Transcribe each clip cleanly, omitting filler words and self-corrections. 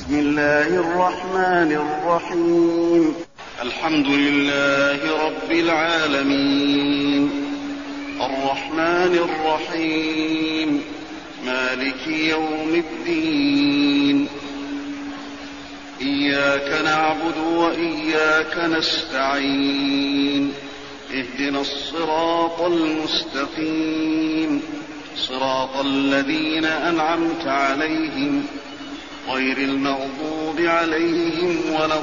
بسم الله الرحمن الرحيم. الحمد لله رب العالمين، الرحمن الرحيم، مالك يوم الدين. إياك نعبد وإياك نستعين، اهدنا الصراط المستقيم، صراط الذين أنعمت عليهم غير المغضوب عليهم ولا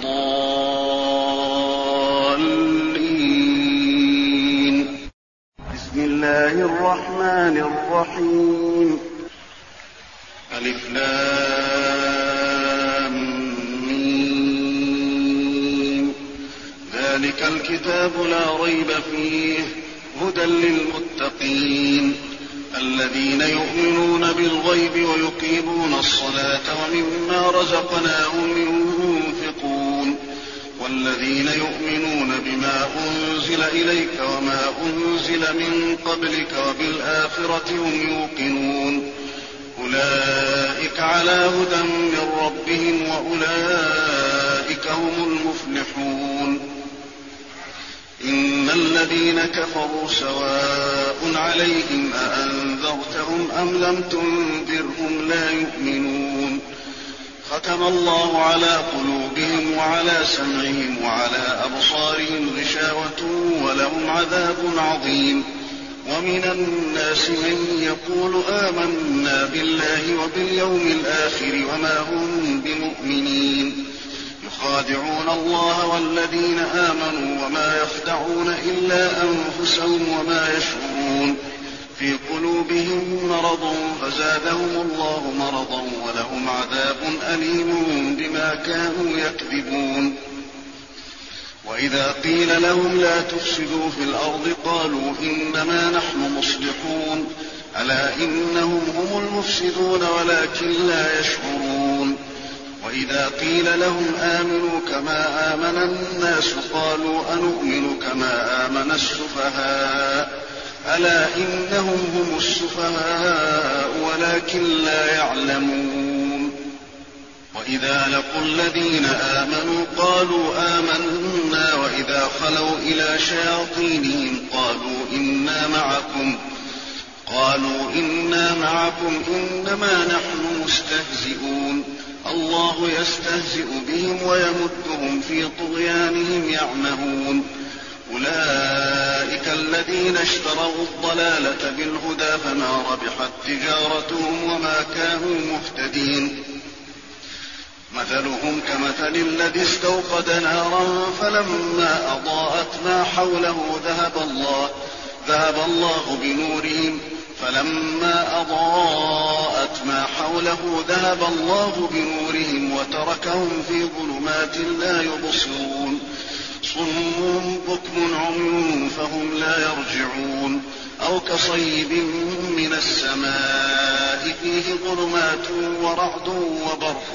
الضالين. بسم الله الرحمن الرحيم. ألف لام ميم. ذلك الكتاب لا ريب فيه هدى للمتقين الذين يؤمنون بالغيب ويقيمون الصلاة ومما رزقناهم ينفقون والذين يؤمنون بما أنزل إليك وما أنزل من قبلك وبالآخرة هم يوقنون أولئك على هدى من ربهم وأولئك هم المفلحون. إن الذين كفروا سواء عليهم أأنذرتهم أم لم تنذرهم لا يؤمنون. ختم الله على قلوبهم وعلى سمعهم وعلى أبصارهم غشاوة ولهم عذاب عظيم. ومن الناس من يقول آمنا بالله وباليوم الآخر وما هم بمؤمنين يخادعون الله والذين آمنوا وما يخدعون إلا أنفسهم وما يشعرون. في قلوبهم مرض فزادهم الله مرضا ولهم عذاب أليم بما كانوا يكذبون. وإذا قيل لهم لا تفسدوا في الأرض قالوا إنما نحن مصلحون ألا إنهم هم المفسدون ولكن لا يشعرون. وإذا قيل لهم آمنوا كما آمن الناس قالوا أنؤمن كما آمن السفهاء ألا إنهم هم السفهاء ولكن لا يعلمون. وإذا لقوا الذين آمنوا قالوا آمنا وإذا خلوا إلى شياطينهم قالوا إنا معكم إنما نحن مستهزئون. الله يستهزئ بهم ويمدهم في طغيانهم يعمهون. أولئك الذين اشتروا الضلالة بالهدى فما ربحت تجارتهم وما كانوا مهتدين. مثلهم كمثل الذي استوقد نارا فلما أضاءت ما حوله ذهب الله بنورهم وتركهم في ظلمات لا يبصرون. صم بكم عمي فهم لا يرجعون. أو كصيب من السماء فيه ظلمات ورعد وبرق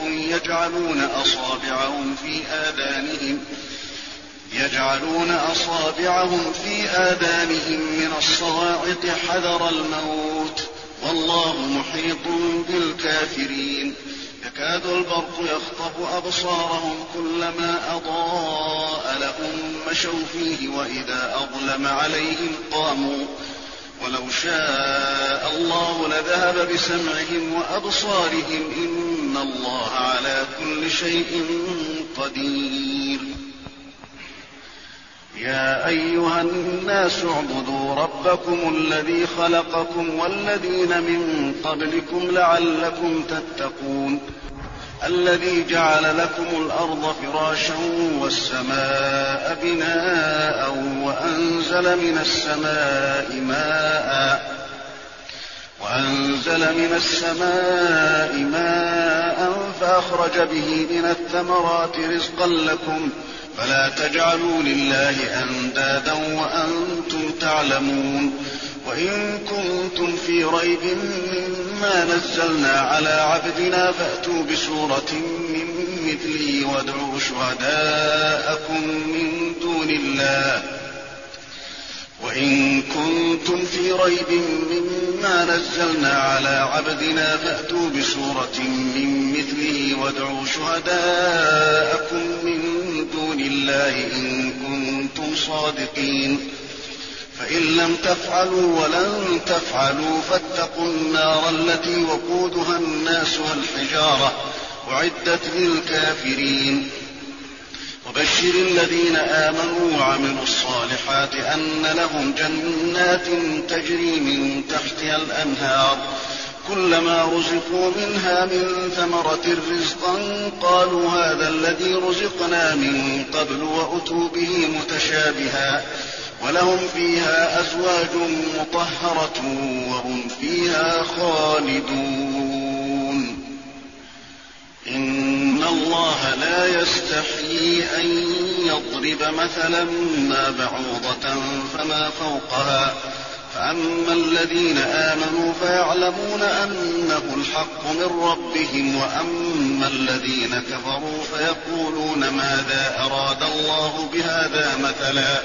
يجعلون أصابعهم في آذانهم من الصواعق حذر الموت والله محيط بالكافرين. يكاد البرق يخطف أبصارهم كلما أضاء لهم مشوا فيه وإذا أظلم عليهم قاموا ولو شاء الله لذهب بسمعهم وأبصارهم إن الله على كل شيء قدير. يا أيها الناس اعبدوا ربكم الذي خلقكم والذين من قبلكم لعلكم تتقون. الذي جعل لكم الأرض فراشا والسماء بناء وأنزل من السماء ماء فأخرج به من الثمرات رزقا لكم فلا تجعلوا لله أندادا وأنتم تعلمون. وإن كنتم في ريب مما نزلنا على عبدنا فأتوا بسورة من مثله وادعوا شهداءكم من دون الله وإن كنتم في ريب مما نزلنا على عبدنا فأتوا بسورة من مثله وادعوا شهداءكم من دون الله إن كنتم صادقين فإن لم تفعلوا ولن تفعلوا فاتقوا النار التي وقودها الناس والحجارة أعدت للكافرين وبشر الذين آمنوا وعملوا الصالحات أن لهم جنات تجري من تحتها الأنهار كلما رزقوا منها من ثمرة رزقا قالوا هذا الذي رزقنا من قبل وأتوا به متشابها ولهم فيها أزواج مطهرة وهم فيها خالدون إن الله لا يستحيي أن يضرب مثلا ما بعوضة فما فوقها فأما الذين آمنوا فيعلمون أنه الحق من ربهم وأما الذين كفروا فيقولون ماذا أراد الله بهذا مثلا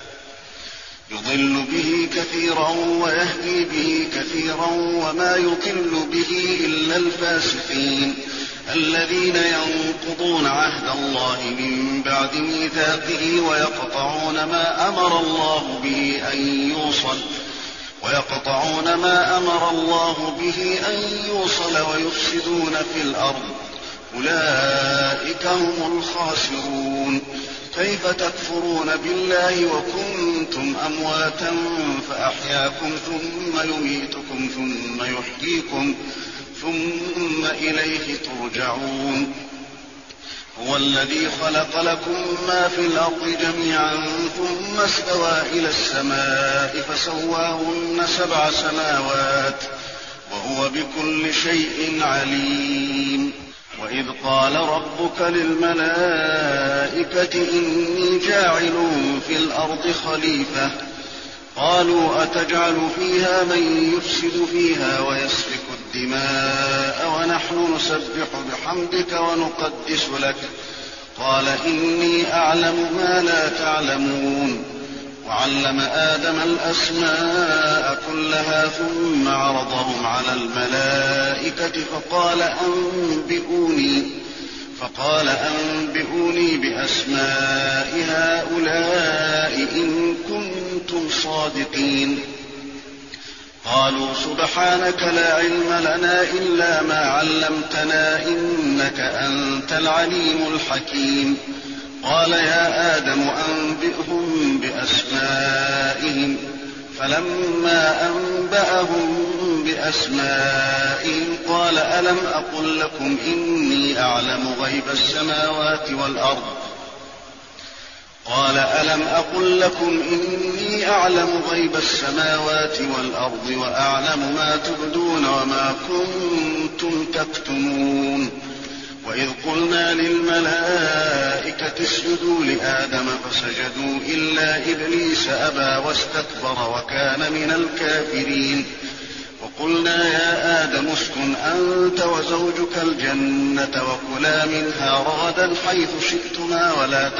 يضل به كثيرا ويهدي به كثيرا وما يضل به إلا الفاسقين الذين ينقضون عهد الله من بعد ميثاقه ويقطعون ما أمر الله به أن يوصل ويفسدون في الأرض أولئك هم الخاسرون كيف تكفرون بالله وكنتم أمواتا فأحياكم ثم يميتكم ثم يحييكم ثم إليه ترجعون هو الذي خلق لكم ما في الأرض جميعا ثم استوى إلى السماء فسواهن 7 سماوات وهو بكل شيء عليم وإذ قال ربك للملائكة إني جاعل في الأرض خليفة قالوا أتجعل فيها من يفسد فيها ويسفك الدماء ونحن نسبح بحمدك ونقدس لك قال إني أعلم ما لا تعلمون وعلم آدم الأسماء كلها ثم عرضهم على الملائكة فقال أنبئوني بأسماء هؤلاء إن كنتم صادقين قالوا سبحانك لا علم لنا إلا ما علمتنا إنك أنت العليم الحكيم قال يا آدم أنبئهم بأسمائهم فلما أنبأهم بأسمائهم قال ألم أقل لكم إني أعلم غيب السماوات والأرض وأعلم ما تبدون وما كنتم تكتمون وإذ قلنا للملائكة اسجدوا لآدم فسجدوا إلا إبليس أبى واستكبر وكان من الكافرين وقلنا يا آدم اسكن أنت وزوجك الجنة وكلا منها رغدا حيث شئتما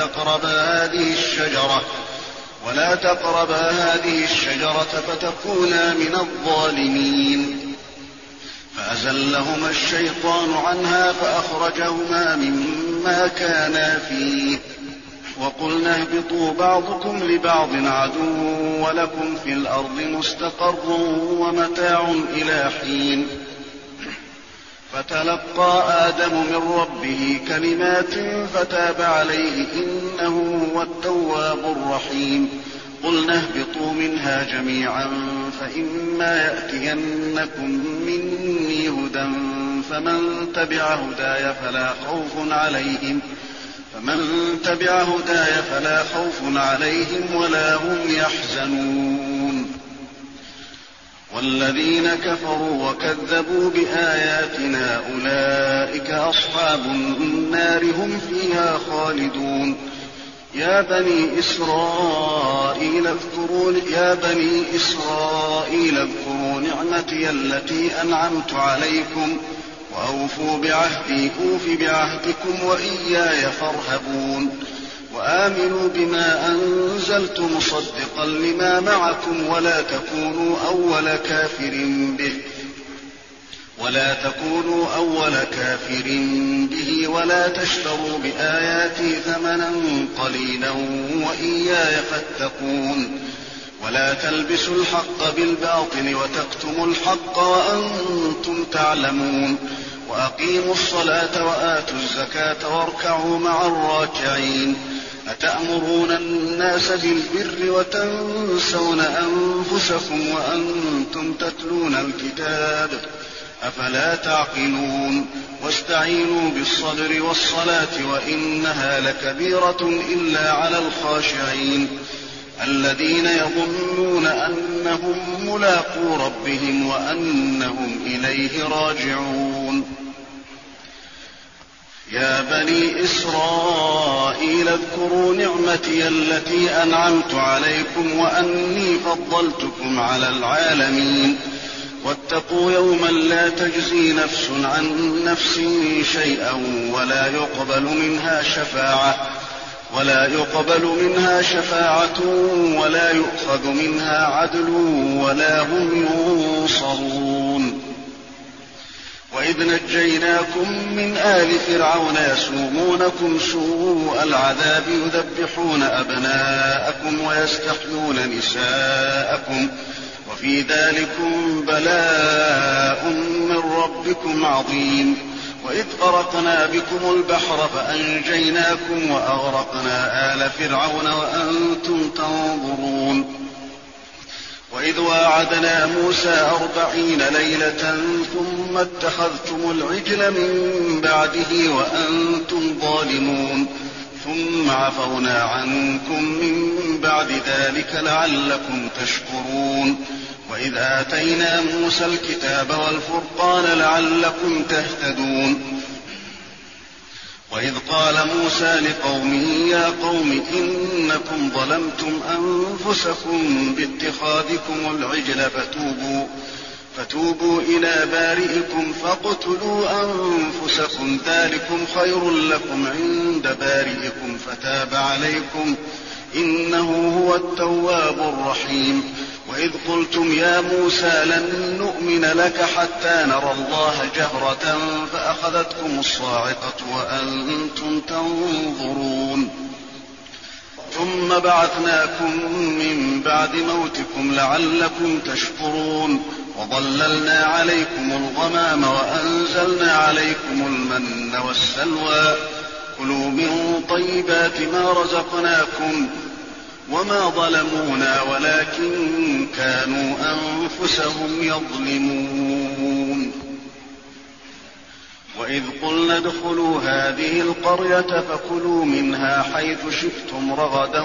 ولا تقربا هذه الشجرة فتكونا من الظالمين فأزلهما الشيطان عنها فأخرجهما مما كانا فيه وقلنا اهبطوا بعضكم لبعض عدو ولكم في الأرض مستقر ومتاع إلى حين فتلقى آدم من ربه كلمات فتاب عليه إنه هو التواب الرحيم قلنا اهبطوا منها جميعا فإما يأتينكم مني هدى فمن تبع هداي فلا خوف عليهم ولا هم يحزنون والذين كفروا وكذبوا بآياتنا أولئك أصحاب النار هم فيها خالدون يا بني إسرائيل اذكروا نعمتي التي أنعمت عليكم وأوفوا بعهدي أوف بعهدكم وإياي فارهبون وآمنوا بما أنزلت مصدقا لما معكم ولا تكونوا أول كافر به ولا تكونوا أول كافر به ولا تشتروا بآياتي ثمنا قليلا وإياي فاتقون ولا تلبسوا الحق بالباطل وتكتموا الحق وأنتم تعلمون وأقيموا الصلاة وآتوا الزكاة واركعوا مع الراكعين أتأمرون الناس بالبر وتنسون أنفسكم وأنتم تتلون الكتاب أفلا تعقلون واستعينوا بالصبر والصلاة وإنها لكبيرة إلا على الخاشعين الذين يظنون أنهم ملاقو ربهم وأنهم إليه راجعون يا بني إسرائيل اذكروا نعمتي التي أنعمت عليكم وأني فضلتكم على العالمين واتقوا يوما لا تجزي نفس عن نفس شيئا ولا يقبل منها شفاعة ولا يؤخذ منها عدل ولا هم ينصرون وإذ نجيناكم من آل فرعون يسومونكم سوء العذاب يذبحون أبناءكم ويستحيون نساءكم وفي ذلكم بلاء من ربكم عظيم وإذ فرقنا بكم البحر فأنجيناكم وأغرقنا آل فرعون وأنتم تنظرون وإذ واعدنا موسى 40 ليلة ثم اتخذتم العجل من بعده وأنتم ظالمون ثم عفونا عنكم من بعد ذلك لعلكم تشكرون وإذ آتينا موسى الكتاب والفرقان لعلكم تهتدون وإذ قال موسى لقومه يا قوم إنكم ظلمتم أنفسكم باتخاذكم العجل فتوبوا إلى بارئكم فاقتلوا أنفسكم ذلكم خير لكم عند بارئكم فتاب عليكم إنه هو التواب الرحيم وإذ قلتم يا موسى لن نؤمن لك حتى نرى الله جهرة فأخذتكم الصاعقة وأنتم تنظرون ثم بعثناكم من بعد موتكم لعلكم تشكرون وظللنا عليكم الغمام وأنزلنا عليكم المن والسلوى كلوا من طيبات ما رزقناكم وما ظلمونا ولكن كانوا أنفسهم يظلمون وإذ قلنا ادخلوا هذه القرية فكلوا منها حيث شئتم رغدا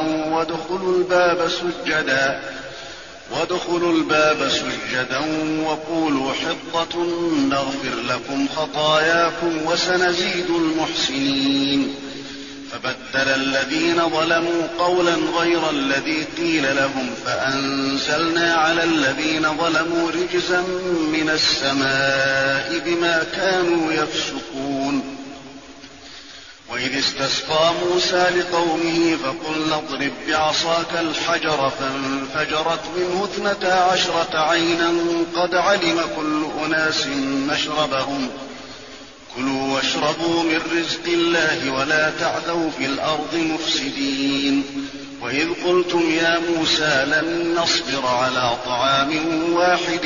وادخلوا الباب سجدا وقولوا حطة نغفر لكم خطاياكم وسنزيد المحسنين فبدل الذين ظلموا قولا غير الذي قيل لهم فأنزلنا على الذين ظلموا رجزا من السماء بما كانوا يفسقون وإذ استسقى موسى لقومه فقلنا اضرب بعصاك الحجر فانفجرت منه 12 عينا قد علم كل أناس مشربهم كلوا واشربوا من رزق الله ولا تعثوا في الأرض مفسدين وإذ قلتم يا موسى لن نصبر على طعام واحد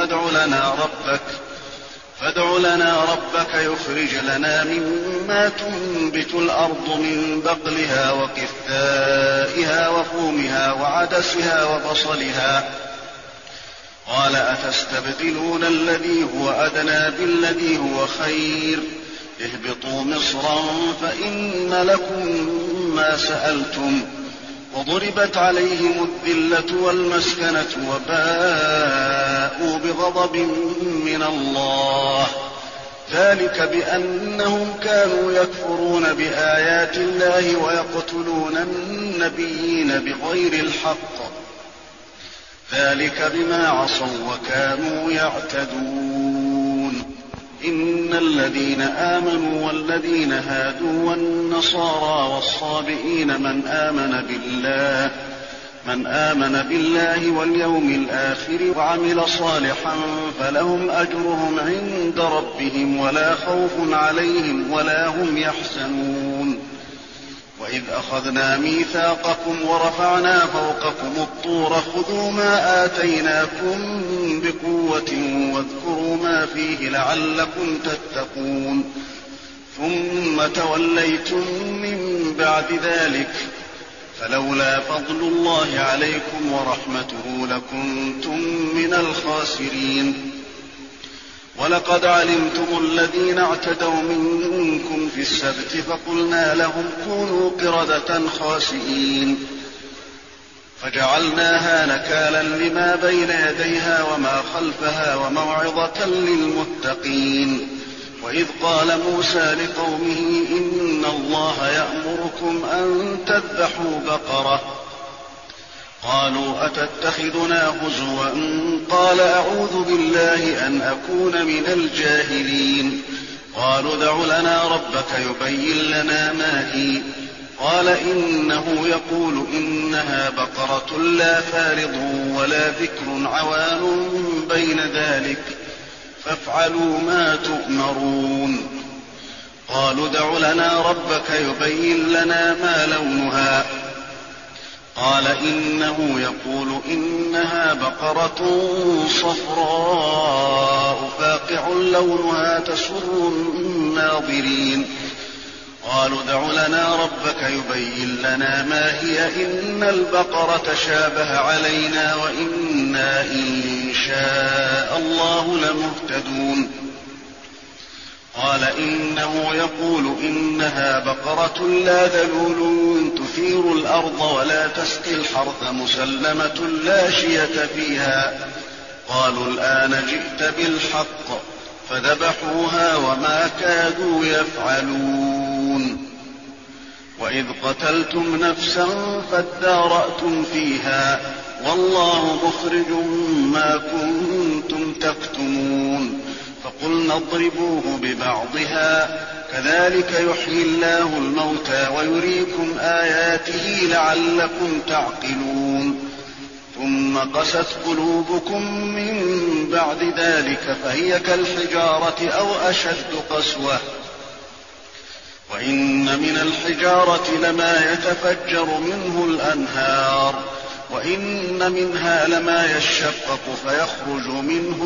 فادع لنا ربك يخرج لنا مما تنبت الأرض من بقلها وقثائها وفومها وعدسها وبصلها قال أتستبدلون الذي هو أدنى بالذي هو خير اهبطوا مصرا فإن لكم ما سألتم وضربت عليهم الذلة والمسكنة وباءوا بغضب من الله ذلك بأنهم كانوا يكفرون بآيات الله ويقتلون النبيين بغير الحق ذلك بما عصوا وكانوا يعتدون إن الذين آمنوا والذين هادوا والنصارى والصابئين من من آمن بالله واليوم الآخر وعمل صالحا فلهم أجرهم عند ربهم ولا خوف عليهم ولا هم يحزنون. وإذ أخذنا ميثاقكم ورفعنا فوقكم الطور خذوا ما آتيناكم بقوة واذكروا ما فيه لعلكم تتقون. ثم توليتم من بعد ذلك فلولا فضل الله عليكم ورحمته لكنتم من الخاسرين. ولقد علمتم الذين اعتدوا منكم في السبت فقلنا لهم كونوا قردة خاسئين فجعلناها نكالا لما بين يديها وما خلفها وموعظة للمتقين. وإذ قال موسى لقومه إن الله يأمركم أن تذبحوا بقرة قالوا أتتخذنا هزوا قال أعوذ بالله أن أكون من الجاهلين. قالوا ادع لنا ربك يبين لنا ما هي قال إنه يقول إنها بقرة لا فارض ولا بكر عوان بين ذلك فافعلوا ما تؤمرون. قالوا ادع لنا ربك يبين لنا ما لونها قال إنه يقول إنها بقرة صفراء فاقع لونها تسر الناظرين. قالوا ادع لنا ربك يبين لنا ما هي إن البقرة شابه علينا وإنا إن شاء الله لمهتدون. قال إنه يقول إنها بقرة لا ذلول تثير الأرض ولا تسقي الحرث مسلمة لا شية فيها. قالوا الآن جئت بالحق فذبحوها وما كادوا يفعلون. وإذ قتلتم نفسا فادارأتم فيها والله مخرج ما كنتم تكتمون. فقلنا اضربوه ببعضها كذلك يحيي الله الموتى ويريكم آياته لعلكم تعقلون. ثم قست قلوبكم من بعد ذلك فهي كالحجارة أو أشد قسوة. وإن من الحجارة لما يتفجر منه الأنهار وإن منها لما يشقق فيخرج منه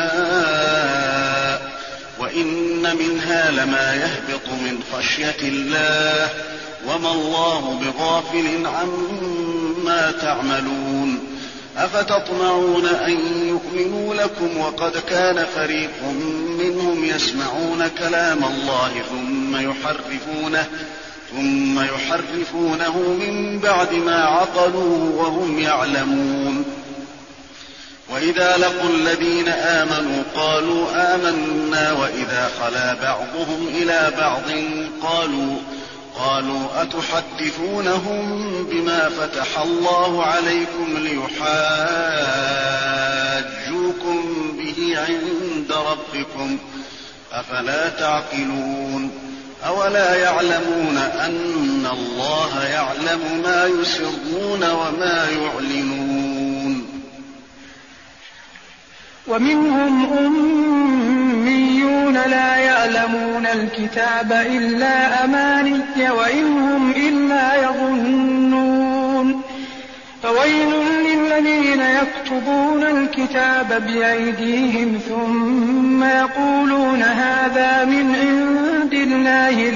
الماء وإن منها لما يهبط من خشية الله وما الله بغافل عما تعملون. أفتطمعون أن يؤمنوا لكم وقد كان فريق منهم يسمعون كلام الله ثم يحرفونه من بعد ما عقلوه وهم يعلمون. وإذا لقوا الذين آمنوا قالوا آمنا وإذا خلا بعضهم إلى بعض قالوا أتحدثونهم بما فتح الله عليكم ليحاجوكم به عند ربكم أفلا تعقلون. أولا يعلمون أن الله يعلم ما يسرون وما يعلنون. ومنهم أميون لا يعلمون الكتاب إلا أماني وإن هم إلا يظنون. فويل للذين يكتبون الكتاب بأيديهم ثم يقولون هذا من عند الله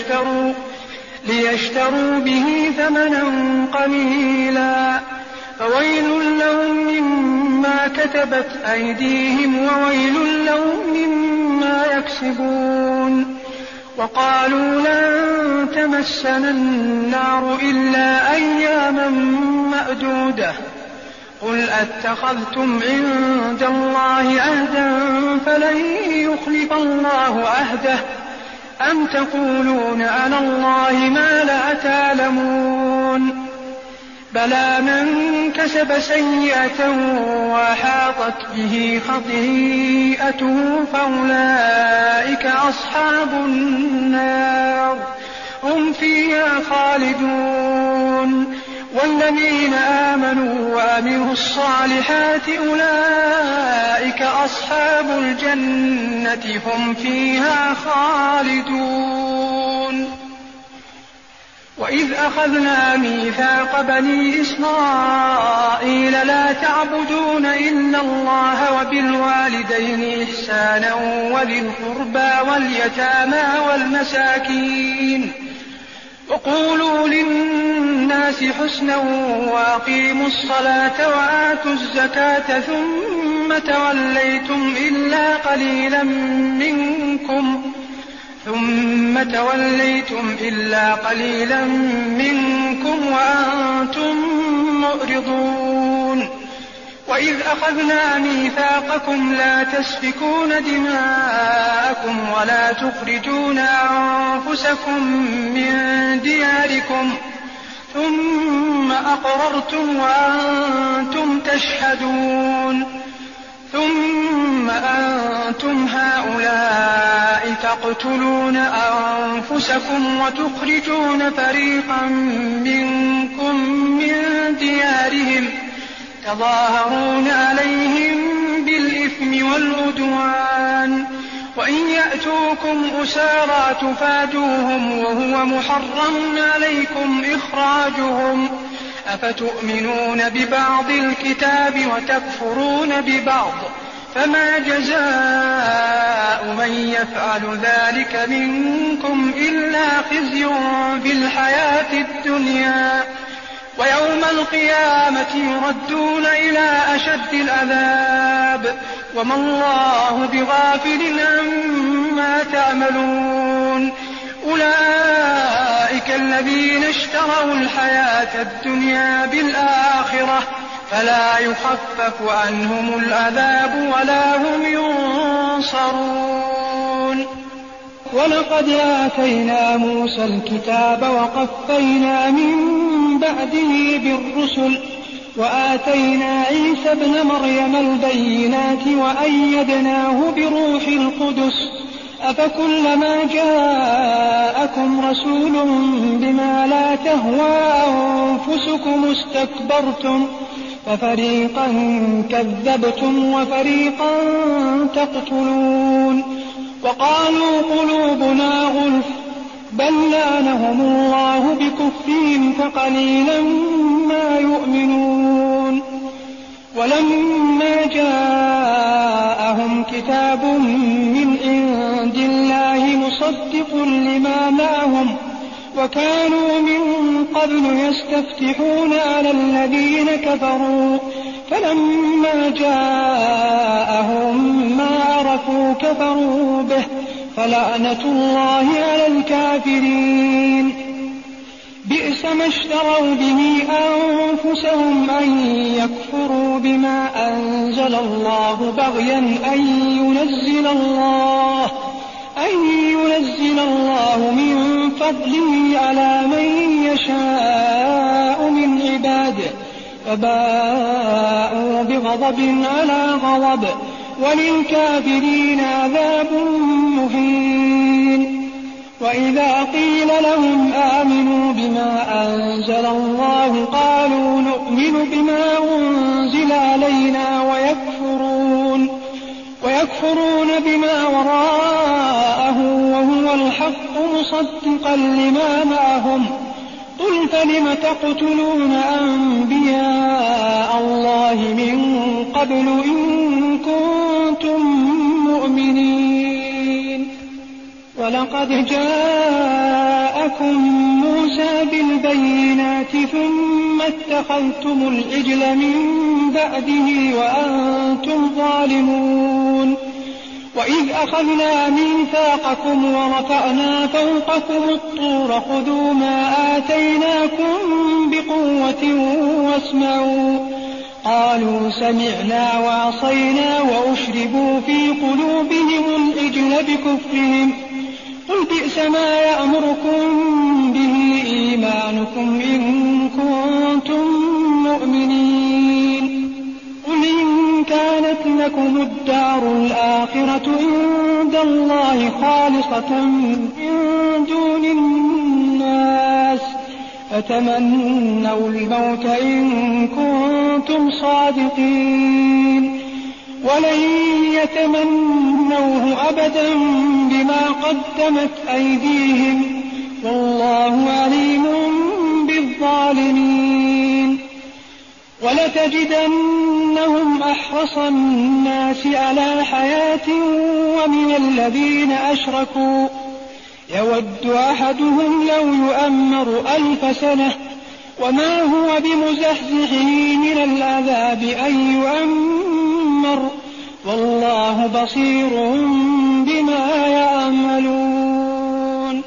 ليشتروا به ثمنا قليلا فويل لهم مما كتبت أيديهم وويل لهم مما يكسبون. وقالوا لن تمسنا النار إلا أياما معدودة قل أتخذتم عند الله عهدا فلن يخلف الله عهده أم تقولون على الله ما لا تعلمون. بلى من كسب سيئة وأحاطت به خطيئته فأولئك أصحاب النار هم فيها خالدون. والذين آمنوا وعملوا الصالحات أولئك أصحاب الجنة هم فيها خالدون. وإذ أخذنا ميثاق بني إسرائيل لا تعبدون إلا الله وبالوالدين إحسانا وذي القربى واليتامى والمساكين وقولوا للناس حسنا وأقيموا الصلاة وآتوا الزكاة ثم توليتم إلا قليلا منكم وأنتم مؤرضون. وإذ أخذنا ميثاقكم لا تسفكون دماءكم ولا تخرجون أنفسكم من دياركم ثم أقررتم وأنتم تشهدون ثم أنتم هؤلاء تقتلون أنفسكم وتخرجون فريقا منكم من ديارهم تظاهرون عليهم بالإثم والعدوان وإن يأتوكم أسارى تفادوهم وهو محرم عليكم إخراجهم أفتؤمنون ببعض الكتاب وتكفرون ببعض فما جزاء من يفعل ذلك منكم إلا خزي في الحياة الدنيا ويوم القيامة يردون إلى أشد العذاب وما الله بغافل عما تعملون. أولئك الذين اشتروا الحياة الدنيا بالآخرة فلا يخفف عنهم العذاب ولا هم ينصرون. ولقد آتينا موسى الكتاب وقفينا من بعده بالرسل وآتينا عيسى ابن مريم البينات وأيدناه بروح القدس أفكلما جاءكم رسول بما لا تهوى أنفسكم استكبرتم ففريقا كذبتم وفريقا تقتلون وقالوا قلوبنا غلف بل لعنهم الله بكفرهم فقليلا ما يؤمنون. ولما جاءهم كتاب من عند الله مصدق لما معهم وكانوا من قبل يستفتحون على الذين كفروا فلما جاءهم ما عرفوا كفروا به فلعنة الله على الكافرين. بئس ما اشتروا به أنفسهم أن يكفروا بما أنزل الله بغيا أن ينزل الله من فضله على من يشاء من عباده فباءوا بغضب على غضب وللكافرين عذاب مهين. وإذا قيل لهم آمنوا بما أنزل الله قالوا نؤمن بما أنزل علينا ويكفرون بما وراءه وهو الحق مصدقا لما معهم قل فلم تقتلون أنبياء الله من قبل إن كنتم مؤمنين. ولقد جاءكم موسى بالبينات ثم اتخذتم العجل من بعده وأنتم ظالمون. وإذ أخذنا ميثاقكم ورفعنا فوقكم الطور خذوا ما آتيناكم بقوة واسمعوا قالوا سمعنا وعصينا وأشربوا في قلوبهم العجل بكفرهم قل بئس ما يأمركم به إيمانكم إن كنتم مؤمنين. قل إن كانت لكم الدار الآخرة عند الله خالصة من دون الناس فتمنوا الموت إن كنتم صادقين ولن يتمنوه أبدا بما قدمت أيديهم والله عليم بالظالمين. ولتجدنهم أحرص الناس على حياة ومن الذين أشركوا يود أحدهم لو يؤمر 1000 سنة وما هو بمزحزحه من العذاب أن يؤمر والله بصير بما يعملون.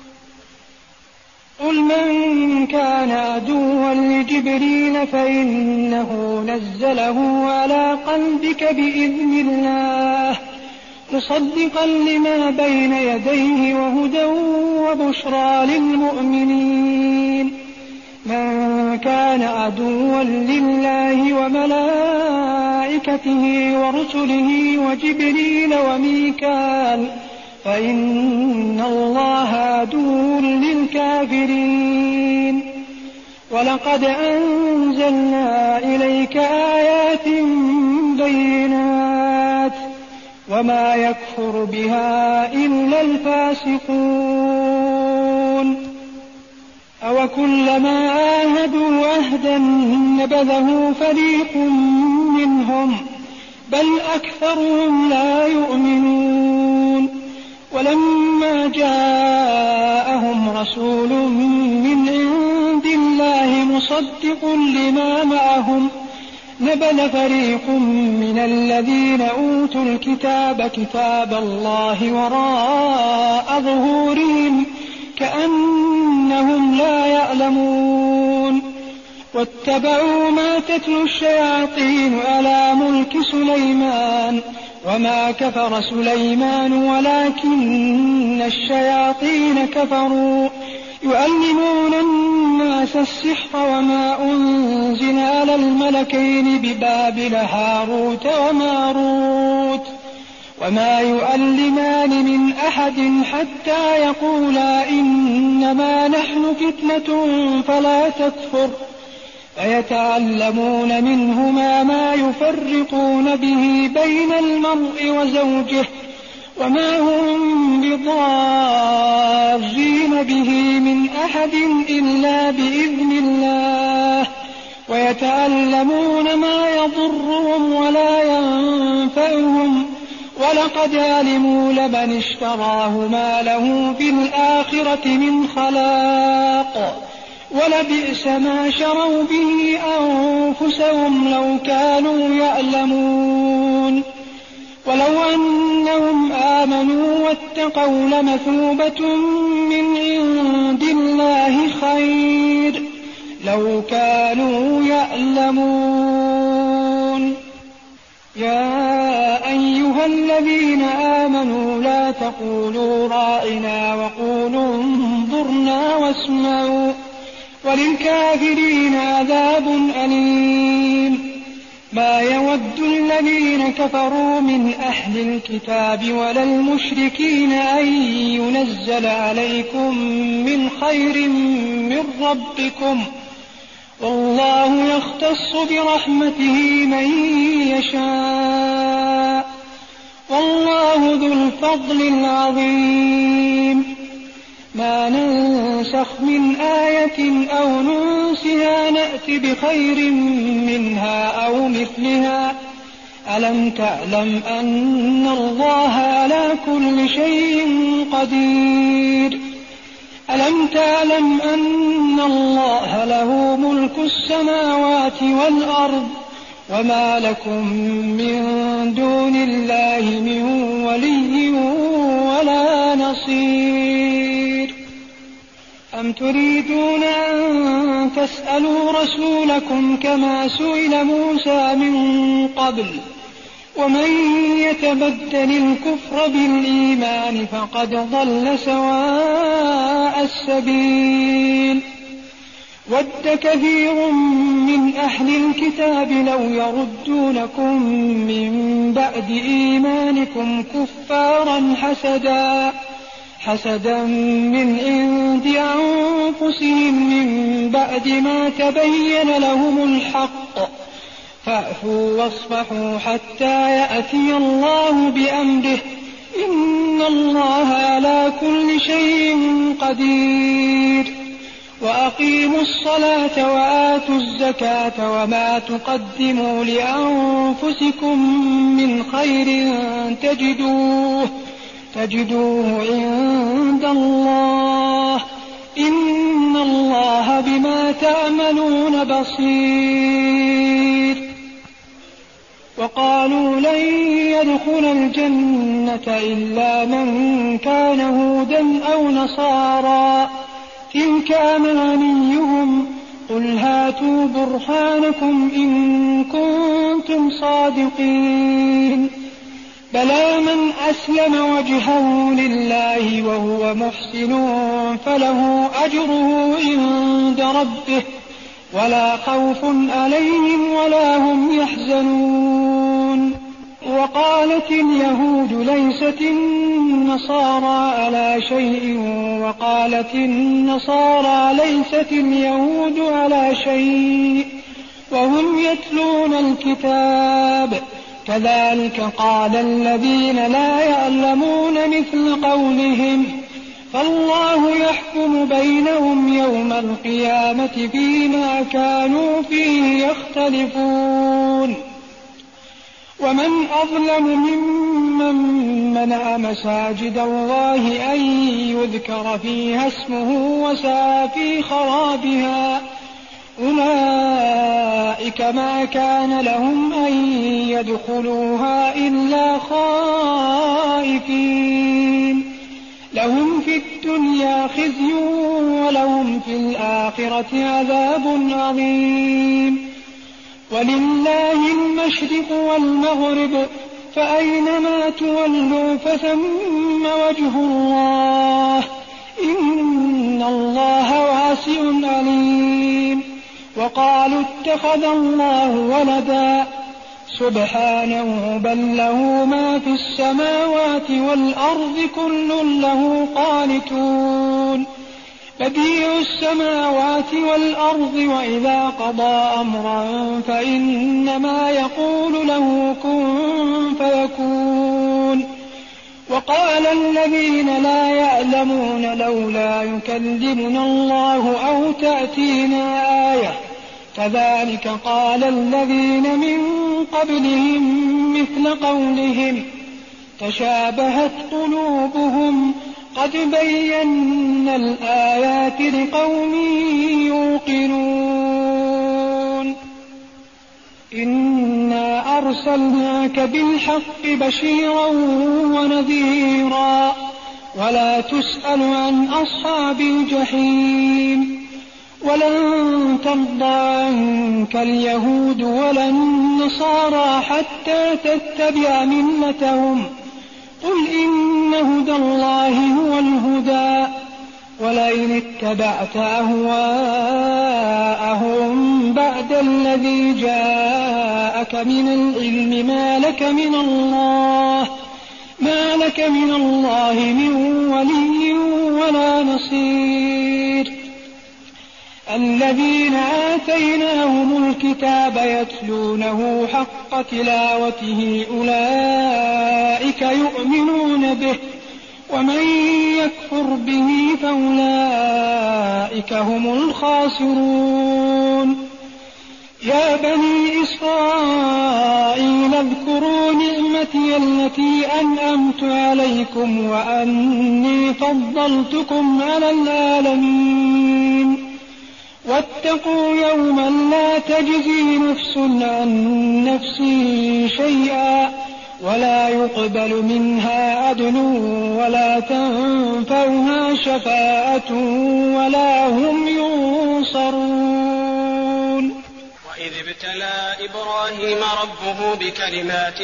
قل من كان عدوا لجبريل فإنه نزله على قلبك بإذن الله مصدقا لما بين يديه وهدى وبشرى للمؤمنين. من كان عدوا لله وملائكته ورسله وجبريل وميكال فإن الله عدو للكافرين. ولقد أنزلنا إليك آيات بينات وما يكفر بها إلا الفاسقون. أوكلما عاهدوا عهدا نبذه فريق منهم بل أكثرهم لا يؤمنون. ولما جاءهم رسول من عند الله مصدق لما معهم نبذ فريق من الذين أوتوا الكتاب كتاب الله وراء ظهورهم كأنهم لا يعلمون. واتبعوا ما تتلو الشياطين على ملك سليمان وما كفر سليمان ولكن الشياطين كفروا يعلمون الناس السحر وما أنزل على الملكين ببابل هاروت وماروت وما يعلمان من أحد حتى يقولا إنما نحن فتنة فلا تكفر فيتعلمون منهما ما يفرقون به بين المرء وزوجه وما هم بضارين به من أحد إلا بإذن الله ويتعلمون ما يضرهم ولا ينفعهم ولقد علموا لمن اشتراه ما له في الآخرة من خلاق ولبئس ما شروا به أنفسهم لو كانوا يعلمون. ولو أنهم آمنوا واتقوا لمثوبة من عند الله خير لو كانوا يعلمون. يا أيها الذين آمنوا لا تقولوا راعنا وقولوا انظرنا واسمعوا وللكافرين عذاب أليم. ما يود الذين كفروا من أهل الكتاب ولا المشركين أن ينزل عليكم من خير من ربكم والله يختص برحمته من يشاء والله ذو الفضل العظيم. ما ننسخ من آية أو ننسها نأت بخير منها أو مثلها ألم تعلم أن الله على كل شيء قدير. ألم تعلم أن الله له ملك السماوات والأرض وما لكم من دون الله من ولي ولا نصير. أم تريدون أن تسألوا رسولكم كما سئل موسى من قبل ومن يتبدل الكفر بالإيمان فقد ضل سواء السبيل. ود كثير من أهل الكتاب لو يردونكم من بعد إيمانكم كفارا حسدا من عند أنفسهم من بعد ما تبين لهم الحق فاعفوا واصفحوا حتى يأتي الله بأمره إن الله على كل شيء قدير وأقيموا الصلاة وآتوا الزكاة وما تقدموا لأنفسكم من خير تجدوه عند الله إن الله بما تعملون بصير. وقالوا لن يدخل الجنة إلا من كان هودا أو نصارى تلك أمانيهم قل هاتوا برهانكم إن كنتم صادقين بلى من أسلم وجهه لله وهو محسن فله أجره عند ربه ولا خوف عليهم ولا هم يحزنون. وقالت اليهود ليست النصارى على شيء وقالت النصارى ليست اليهود على شيء وهم يتلون الكتاب كذلك قال الذين لا يعلمون مثل قولهم فالله يحكم بينهم يوم القيامة فيما كانوا فيه يختلفون. ومن أظلم ممن منع مساجد الله أن يذكر فيها اسمه وسعى في خرابها أولئك ما كان لهم أن يدخلوها إلا خائفين لهم في الدنيا خزي ولهم في الآخرة عذاب عظيم. ولله المشرق والمغرب فأينما تولوا فثم وجه الله إن الله واسع عليم. وقالوا اتخذ الله ولدا سبحانه بل له ما في السماوات والأرض كل له قانتون بديع السماوات والأرض وإذا قضى أمرا فإنما يقول له كن فيكون. وقال الذين لا يعلمون لولا يكلمنا الله أو تأتينا آية كذلك قال الذين من قبلهم مثل قولهم تشابهت قلوبهم قد بينا الآيات لقوم يوقنون. إنا أرسلناك بالحق بشيرا ونذيرا ولا تسأل عن أصحاب الجحيم. ولن ترضى عنك اليهود ولا النصارى حتى تتبع ملتهم قل إن هدى الله هو الهدى ولئن اتبعت أهواءهم بعد الذي جاءك من العلم ما لك من الله من ولي ولا نصير. الذين آتيناهم الكتاب يتلونه حق تلاوته أولئك يؤمنون به ومن يكفر به فأولئك هم الخاسرون. يا بني إسرائيل اذكروا نعمتي التي أنعمت عليكم وأني فضلتكم على العالمين واتقوا يوما لا تجزي نفس عن نفس شيئا ولا يقبل منها عدل ولا تنفعها شفاعة ولا هم ينصرون. وإذ ابتلى إبراهيم ربه بكلمات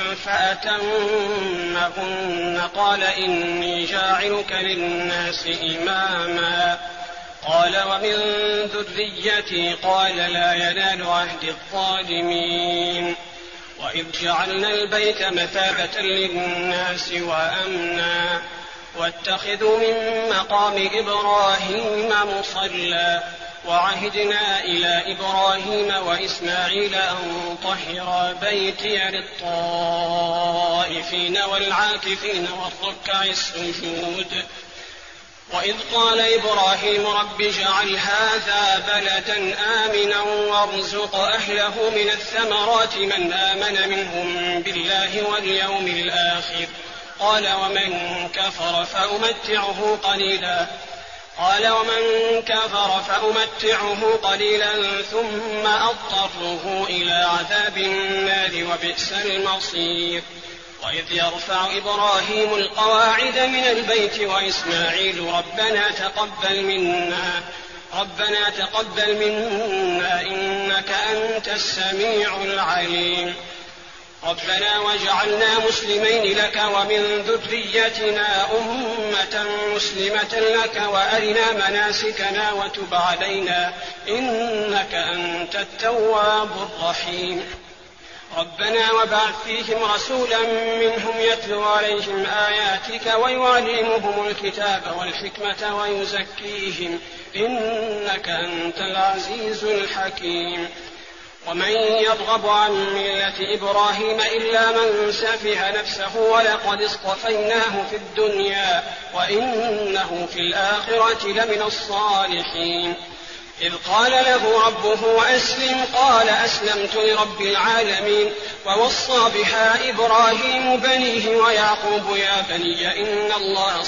فأتمهن قال إني جاعلك للناس إماما قال ومن ذريتي قال لا ينال عهد الظالمين. وإذ جعلنا البيت مثابة للناس وأمنا واتخذوا من مقام إبراهيم مصلى وعهدنا إلى إبراهيم وإسماعيل أن طهرا بيتي للطائفين والعاكفين والركع السجود. وإذ قال إبراهيم رب اجعل هذا بلدا آمنا وارزق أهله من الثمرات من آمن منهم بالله واليوم الآخر قال ومن كفر فأمتعه قليلا ثم أضطره إلى عذاب النار وبئس المصير. وإذ يرفع إبراهيم القواعد من البيت وإسماعيل ربنا تقبل منا إنك أنت السميع العليم. ربنا واجعلنا مسلمين لك ومن ذريتنا أمة مسلمة لك وأرنا مناسكنا وتب علينا إنك أنت التواب الرحيم. ربنا وابعث فيهم رسولا منهم يتلو عليهم آياتك ويعلمهم الكتاب والحكمة ويزكيهم إنك أنت العزيز الحكيم. ومن يرغب عن ملة إبراهيم إلا من سفه نفسه ولقد اصطفيناه في الدنيا وإنه في الآخرة لمن الصالحين. إذ قال له ربه أسلم قال أسلمت لرب العالمين. ووصى بها إبراهيم بنيه ويعقوب يا بني إن الله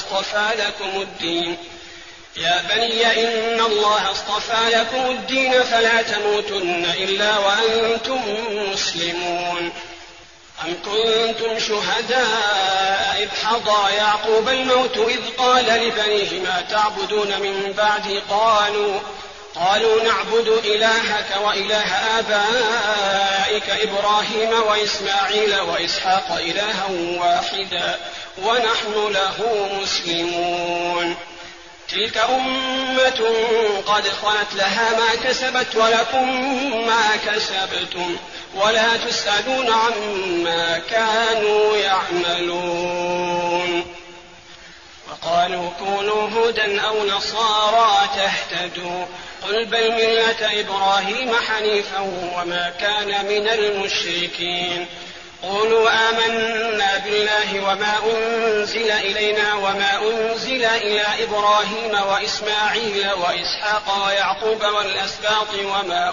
اصطفى لكم الدين فلا تموتن إلا وأنتم مسلمون. أم كنتم شهداء إذ حضر يعقوب الموت إذ قال لبنيه ما تعبدون من بعدي قالوا نعبد إلهك وإله آبائك إبراهيم وإسماعيل وإسحاق إلها واحدا ونحن له مسلمون. تلك أمة قد خلت لها ما كسبت ولكم ما كسبتم ولا تسألون عما كانوا يعملون. وقالوا كونوا هودا أو نصارى تهتدوا قل بل ملة إبراهيم حنيفا وما كان من المشركين. قولوا آمنا بالله وما أنزل إلينا وما أنزل إلى إبراهيم وإسماعيل وإسحاق ويعقوب والأسباط وما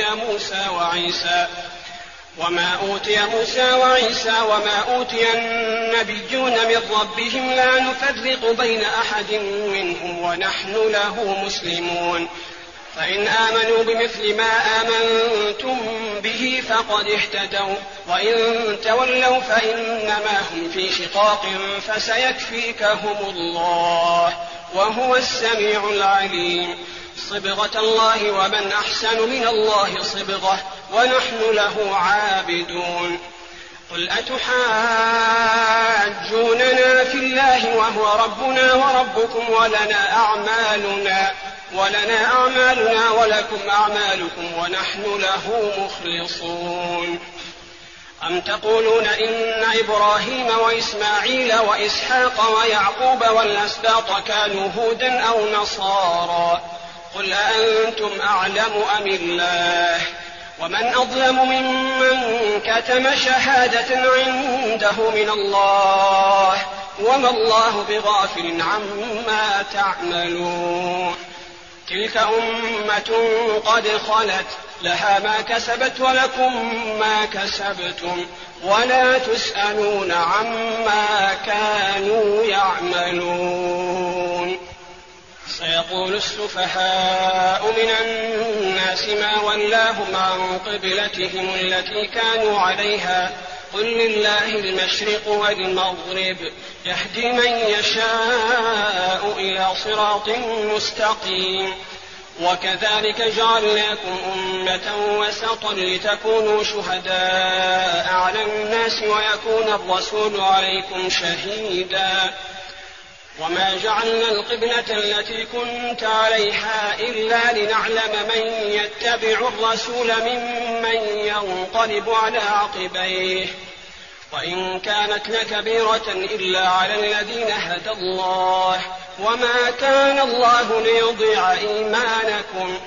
أوتي موسى وعيسى وما أوتي النبيون من ربهم لا نفرق بين أحد منهم ونحن له مسلمون. فإن آمنوا بمثل ما آمنتم به فقد اهتدوا وإن تولوا فإنما هم في شقاق فسيكفيكهم الله وهو السميع العليم. صبغة الله ومن أحسن من الله صبغة ونحن له عابدون. قل أتحاجوننا في الله وهو ربنا وربكم ولنا أعمالنا ولكم أعمالكم ونحن له مخلصون. أم تقولون إن إبراهيم وإسماعيل وإسحاق ويعقوب والأسباط كانوا هودا أو نصارى قل أأنتم أعلم أم الله ومن أظلم ممن كتم شهادة عنده من الله وما الله بغافل عما تعملون. تلك أمة قد خلت لها ما كسبت ولكم ما كسبتم ولا تسألون عما كانوا يعملون. سيقول السفهاء من الناس ما ولاهم عن قبلتهم التي كانوا عليها قل لله المشرق والمغرب يهدي من يشاء إلى صراط مستقيم. وكذلك جعلناكم أمة وسطا لتكونوا شهداء على الناس ويكون الرسول عليكم شهيدا. وما جعلنا القبلة التي كنت عليها إلا لنعلم من يتبع الرسول ممن ينقلب على عقبيه وإن كانت لكبيرة إلا على الذين هدى الله وما كان الله ليضيع إيمانكم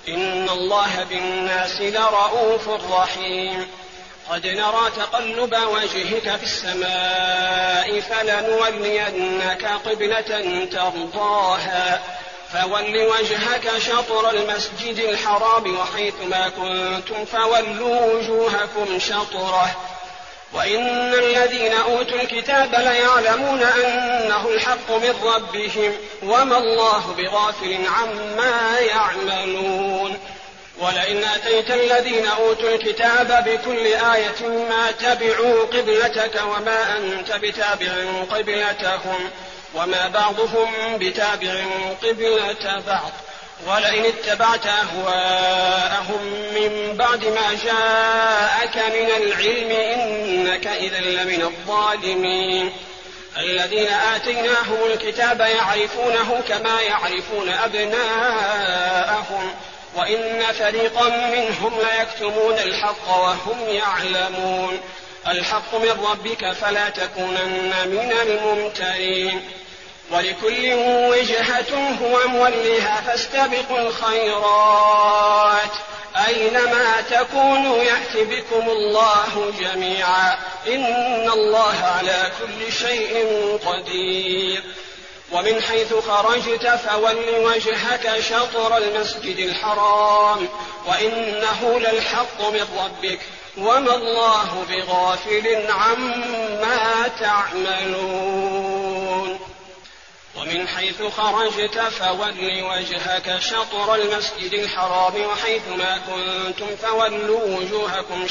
إن الله بالناس لرءوف رحيم. قد نرى تقلب وجهك في السماء فلنولينك قبلة ترضاها فول وجهك شطر المسجد الحرام وحيث ما كنتم فولوا وجوهكم شطره وإن الذين أوتوا الكتاب ليعلمون أنه الحق من ربهم وما الله بغافل عما يعملون. ولئن أتيت الذين أوتوا الكتاب بكل آية ما تبعوا قبلتك وما أنت بتابع قبلتهم وما بعضهم بتابع قبلة بعض ولئن اتبعت أهواءهم من بعد ما جاءك من العلم إنك إذا لمن الظالمين. الذين آتيناهم الكتاب يعرفونه كما يعرفون أبناءهم وإن فريقا منهم ليكتمون الحق وهم يعلمون. الحق من ربك فلا تكونن من الممترين. ولكل وجهة هو موليها فاستبقوا الخيرات أينما تكونوا يأت بكم الله جميعا إن الله على كل شيء قدير. ومن حيث خرجت فول وجهك شطر المسجد الحرام وإنه للحق من ربك وما الله بغافل عما تعملون. ومن حيث خرجت فول وجهك شطر المسجد الحرام وحيث ما كنتم فولوا وجوهكم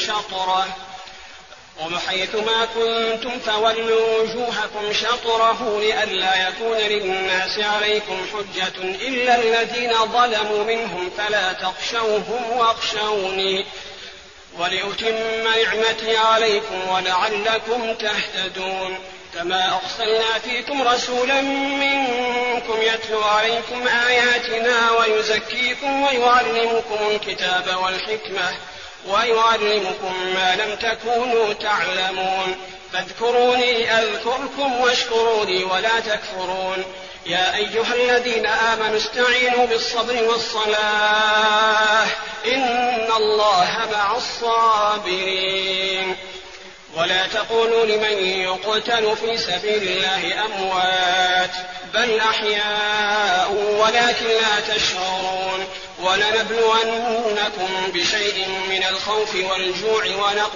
شطره لئلا يكون للناس عليكم حجة إلا الذين ظلموا منهم فلا تخشوهم واخشوني ولأتم نعمتي عليكم ولعلكم تهتدون. كما أرسلنا فيكم رسولا منكم يتلو عليكم آياتنا ويزكيكم ويعلمكم الكتاب والحكمة ويعلمكم ما لم تكونوا تعلمون. فاذكروني أذكركم واشكروني ولا تكفرون. يا أيها الذين آمنوا استعينوا بالصبر والصلاة إن الله مع الصابرين. ولا تقولوا لمن يقتل في سبيل الله أموات بل أحياء ولكن لا تشعرون. ولنبلونكم بشيء من الخوف والجوع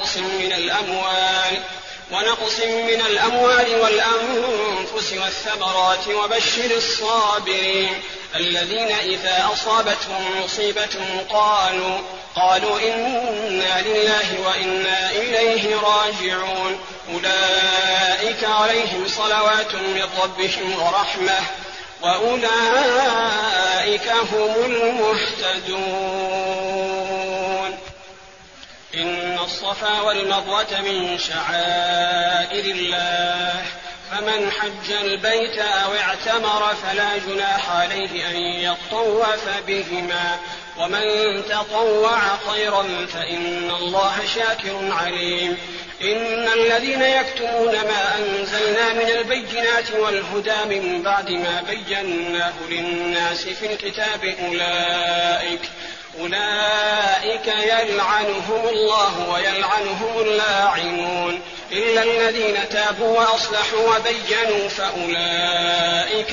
ونقص من الأموال والأنفس والثمرات وبشر الصابرين الذين إذا أصابتهم مصيبة قالوا إنا لله وإنا إليه راجعون. أولئك عليهم صلوات من ربهم ورحمة وأولئك هم المهتدون. إن الصفا والمروة من شعائر الله فمن حج البيت أو اعتمر فلا جناح عليه أن يطوف بهما ومن تطوع خيرا فإن الله شاكر عليم. إن الذين يكتمون ما أنزلنا من البينات والهدى من بعد ما بيناه للناس في الكتاب أولئك يلعنهم الله ويلعنهم اللاعنون إلا الذين تابوا وأصلحوا وبينوا فأولئك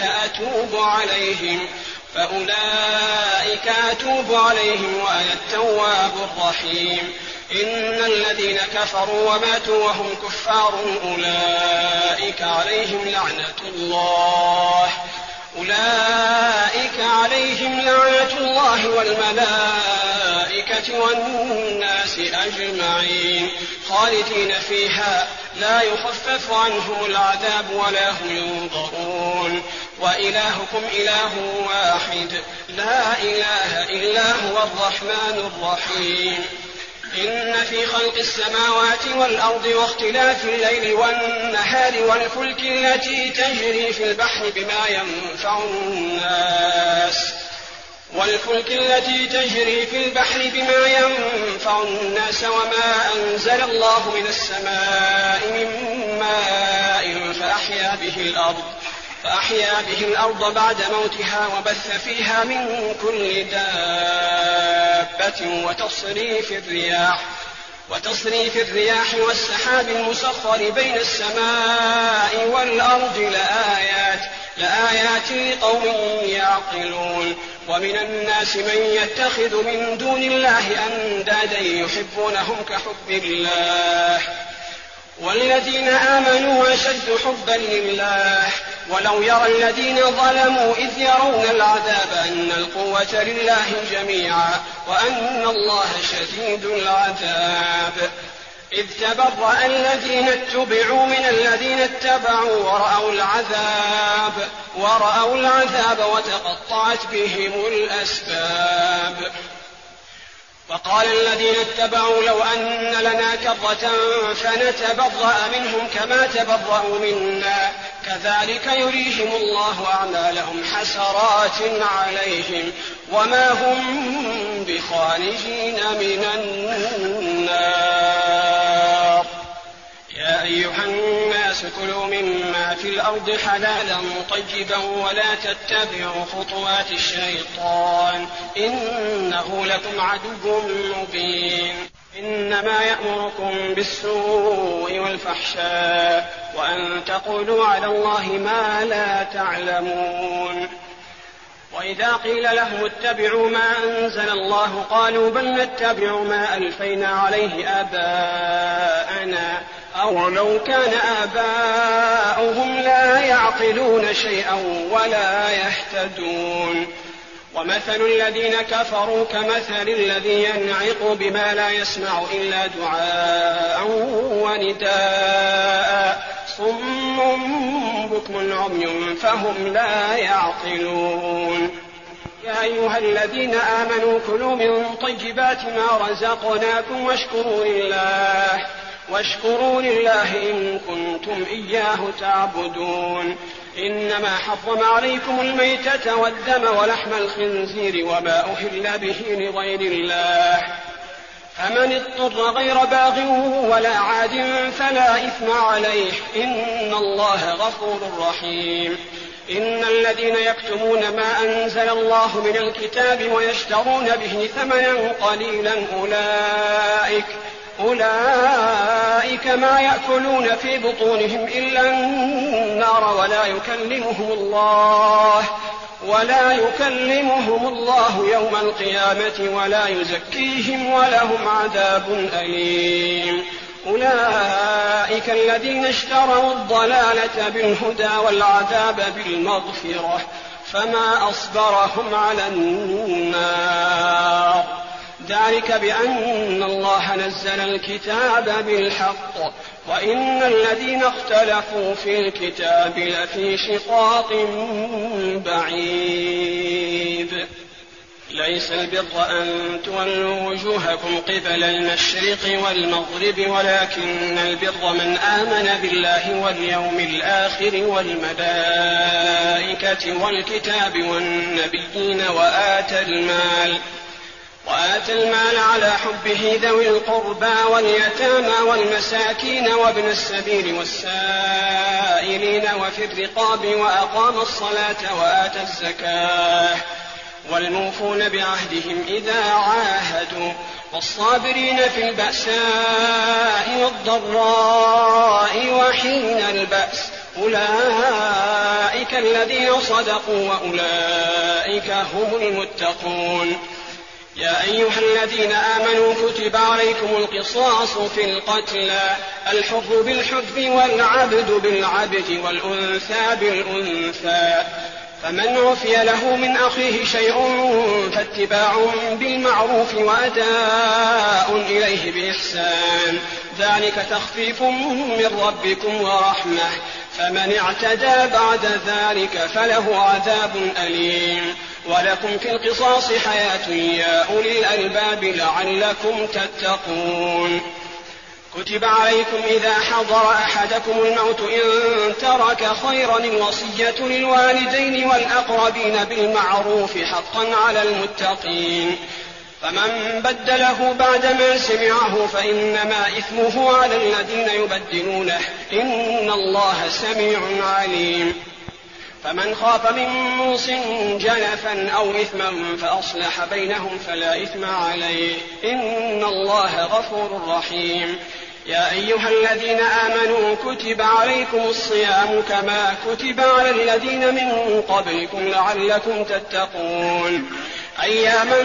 أتوب عليهم وأنا التواب الرحيم. إن الذين كفروا وماتوا وهم كفار أولئك عليهم لعنة الله والملائكة والناس أجمعين خالدين فيها لا يخفف عنهم العذاب ولا هم ينظرون. وإلهكم إله واحد لا إله إلا هو الرحمن الرحيم. إن في خلق السماوات والأرض واختلاف الليل والنهار والفلك التي تجري في البحر بما ينفع الناس وما أنزل الله من السماء من ماء فأحيا به الأرض بعد موتها وبث فيها من كل دابة وتصريف الرياح والسحاب المسخر بين السماء والأرض لآيات لقوم يعقلون. ومن الناس من يتخذ من دون الله أندادا يحبونهم كحب الله والذين آمنوا أشد حبا لله ولو يرى الذين ظلموا إذ يرون العذاب أن القوة لله جميعا وأن الله شديد العذاب. إذ تبرأ الذين اتبعوا من الذين اتبعوا ورأوا العذاب وتقطعت بهم الأسباب. وقال الذين اتبعوا لو أن لنا كرة فنتبرأ منهم كما تبرأوا منا كذلك يريهم الله أعمالهم حسرات عليهم وما هم بخارجين من النار. يا أيها الناس كلوا مما في الأرض حلالا طيبا ولا تتبعوا خطوات الشيطان إنه لكم عدو مبين. إنما يأمركم بالسوء والفحشاء وأن تقولوا على الله ما لا تعلمون. وإذا قيل لهم اتبعوا ما أنزل الله قالوا بل نتبع ما ألفينا عليه آباءنا أولو كان آباؤهم لا يعقلون شيئا ولا يهتدون. ومثل الذين كفروا كمثل الذي ينعق بما لا يسمع إلا دعاء ونداء صم بكم عمي فهم لا يعقلون. يا أيها الذين آمنوا كلوا من طيبات ما رزقناكم واشكروا لله إن كنتم إياه تعبدون. إنما حرم عليكم الميتة والدم ولحم الخنزير وما أهل به لغير الله فمن اضطر غير باغ ولا عاد فلا إثم عليه إن الله غفور رحيم. إن الذين يكتمون ما أنزل الله من الكتاب ويشترون به ثمنا قليلا أولئك ما يأكلون في بطونهم إلا النار ولا يكلمهم الله يوم القيامة ولا يزكيهم ولهم عذاب أليم. أولئك الذين اشتروا الضلالة بالهدى والعذاب بالمغفرة فما أصبرهم على النار. ذلك بأن الله نزل الكتاب بالحق وإن الذين اختلفوا في الكتاب لفي شقاق بعيد. ليس البر أن تولوا وجوهكم قبل المشرق والمغرب ولكن البر من آمن بالله واليوم الآخر والملائكة والكتاب والنبيين وآتى المال على حبه ذوي القربى واليتامى والمساكين وابن السبيل والسائلين وفي الرقاب وأقام الصلاة وآتى الزكاة والموفون بعهدهم إذا عاهدوا والصابرين في البأساء والضراء وحين البأس أولئك الذين صدقوا وأولئك هم المتقون. يا أيها الذين آمنوا كتب عليكم القصاص في القتلى الحر بالحر والعبد بالعبد والأنثى بالأنثى فمن عفي له من أخيه شيء فاتباع بالمعروف وأداء إليه بإحسان ذلك تخفيف من ربكم ورحمة فمن اعتدى بعد ذلك فله عذاب أليم. ولكم في القصاص حياة يا أولي الألباب لعلكم تتقون. كتب عليكم إذا حضر أحدكم الموت إن ترك خيرا الوصية للوالدين والأقربين بالمعروف حقا على المتقين فمن بدله بعدما سمعه فإنما إثمه على الذين يبدلونه إن الله سميع عليم. فمن خاف من موص جنفا أو إثما فأصلح بينهم فلا إثم عليه إن الله غفور رحيم. يا أيها الذين آمنوا كتب عليكم الصيام كما كتب على الذين من قبلكم لعلكم تتقون أياما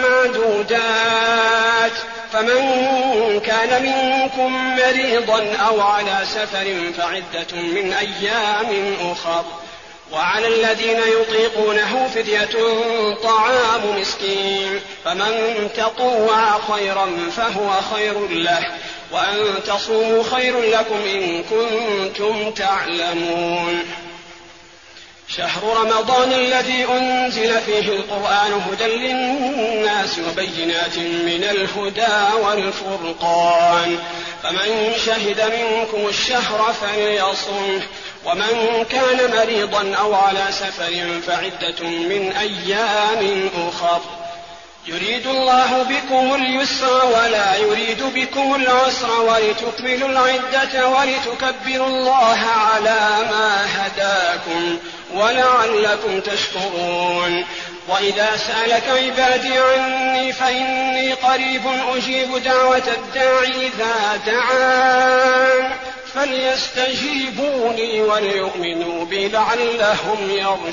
معدودات فمن كان منكم مريضا أو على سفر فعدة من أيام أخر وعلى الذين يطيقونه فدية طعام مسكين فمن تطوع خيرا فهو خير له وأن تصوموا خير لكم إن كنتم تعلمون. شهر رمضان الذي أنزل فيه القرآن هدى للناس وبينات من الهدى والفرقان فمن شهد منكم الشهر فليصمه ومن كان مريضا أو على سفر فعدة من أيام أخر يريد الله بكم اليسر ولا يريد بكم العسر ولتكملوا العدة ولتكبروا الله على ما هداكم ولعلكم تشكرون. وإذا سألك عبادي عني فإني قريب أجيب دعوة الداع إذا دعان فليستجيبوني وليؤمنوا بي لعلهم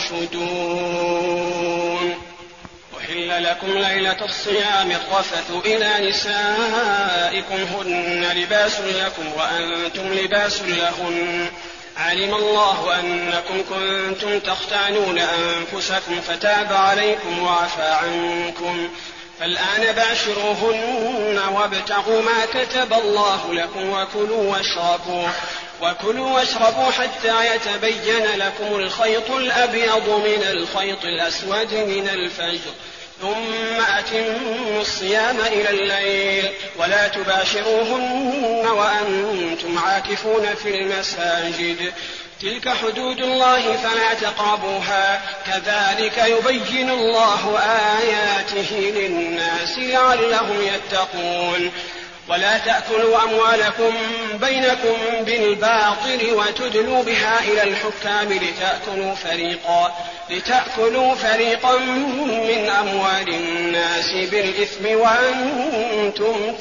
يرشدون. أحل لكم ليلة الصيام الرفث إلى نسائكم هن لباس لكم وأنتم لباس لهن علم الله أنكم كنتم تختانون أنفسكم فتاب عليكم وعفى عنكم فالآن باشروهن وابتغوا ما كتب الله لكم وكلوا واشربوا حتى يتبين لكم الخيط الأبيض من الخيط الأسود من الفجر ثم أتموا الصيام إلى الليل ولا تباشروهن وأنتم عاكفون في المساجد تلك حدود الله فلا تقربوها كذلك يبين الله آياته للناس لعلهم يتقون. ولا تأكلوا أموالكم بينكم بالباطل وتدلوا بها إلى الحكام لتأكلوا فريقا من أموال الناس بالإثم وأنتم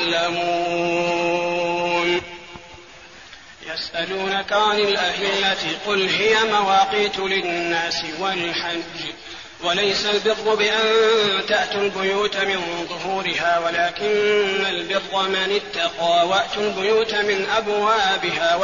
تعلمون. يسألونك عن الأهلة قل هي مواقيت للناس والحج وليس البر بأن تأتوا البيوت من ظهورها ولكن البر من اتقى وأتوا البيوت من أبوابها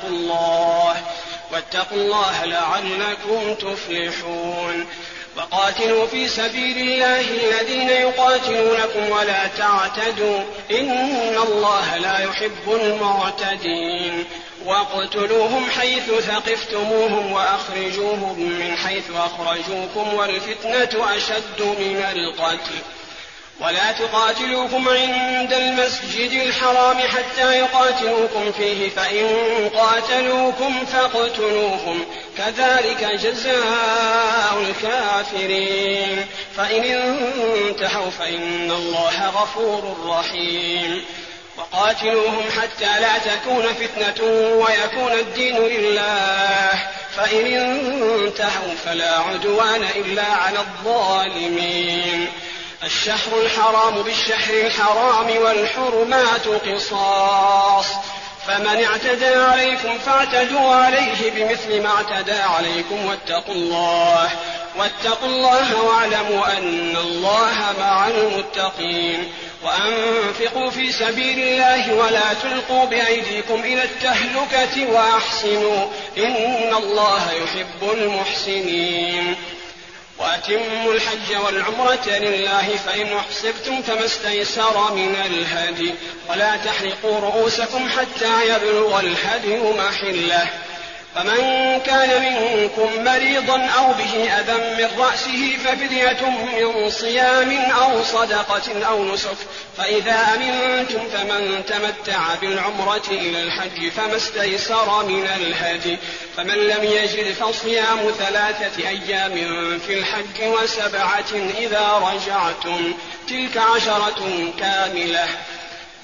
واتقوا الله لعلكم تفلحون. وقاتلوا في سبيل الله الذين يقاتلونكم ولا تعتدوا إن الله لا يحب المعتدين. واقتلوهم حيث ثقفتموهم وأخرجوهم من حيث أخرجوكم والفتنة أشد من القتل ولا تقاتلوهم عند المسجد الحرام حتى يقاتلوكم فيه فإن قاتلوكم فاقتلوهم كذلك جزاء الكافرين فإن انتهوا فإن الله غفور رحيم. وقاتلوهم حتى لا تكون فتنة ويكون الدين لله فإن انتهوا فلا عدوان إلا على الظالمين. الشهر الحرام بالشهر الحرام والحرمات قصاص فمن اعتدى عليكم فاعتدوا عليه بمثل ما اعتدى عليكم واتقوا الله واعلموا أن الله مع المتقين. وأنفقوا في سبيل الله ولا تلقوا بأيديكم إلى التهلكة وأحسنوا إن الله يحب المحسنين. وأتموا الحج والعمرة لله فإن أحصرتم فما استيسر من الهدي ولا تحلقوا رؤوسكم حتى يبلغ الهدي محله فمن كان منكم مريضا أو به أذى من رأسه ففدية من صيام أو صدقة أو نسك فإذا أمنتم فمن تمتع بالعمرة إلى الحج فما استيسر من الهدي فمن لم يجد فصيام 3 أيام في الحج و7 إذا رجعتم تلك 10 كاملة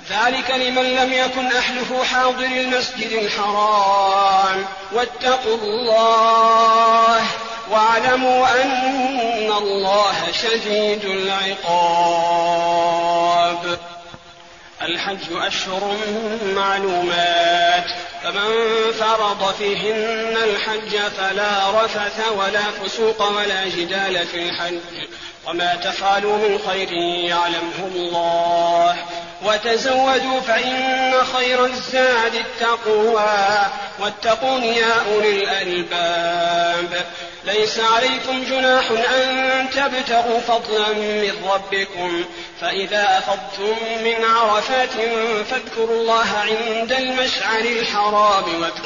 ذلك لمن لم يكن أهله حاضر المسجد الحرام. واتقوا الله واعلموا أن الله شديد العقاب. الحج أشهر معلومات، فمن فرض فيهن الحج فلا رفث ولا فسوق ولا جدال في الحج، وما تفعلوا من خير يعلمه الله، وتزودوا فإن خير الزاد التقوى، واتقون يا أولي الألباب. ليس عليكم جناح أن تبتغوا فضلا من ربكم، فإذا أفضتم من عرفات فاذكروا الله عند المشعر الحرام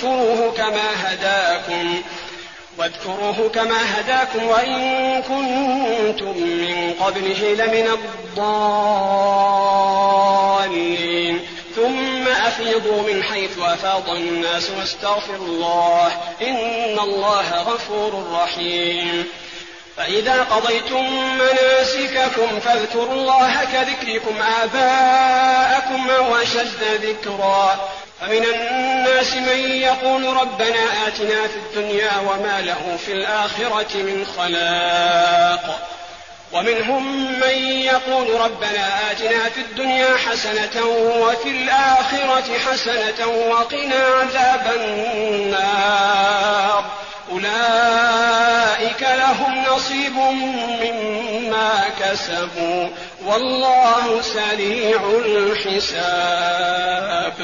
واذكروه كما هداكم وإن كنتم من قبله لمن الضالين. ثم أفيضوا من حيث أفاض الناس واستغفروا الله إن الله غفور رحيم. فإذا قضيتم مناسككم فاذكروا الله كذكركم آباءكم أو أشد ذكرا. فمن الناس من يقول ربنا آتنا في الدنيا وما له في الآخرة من خلاق، ومنهم من يقول ربنا آتنا في الدنيا حسنة وفي الآخرة حسنة وقنا عذاب النار. أولئك لهم نصيب مما كسبوا والله سريع الحساب.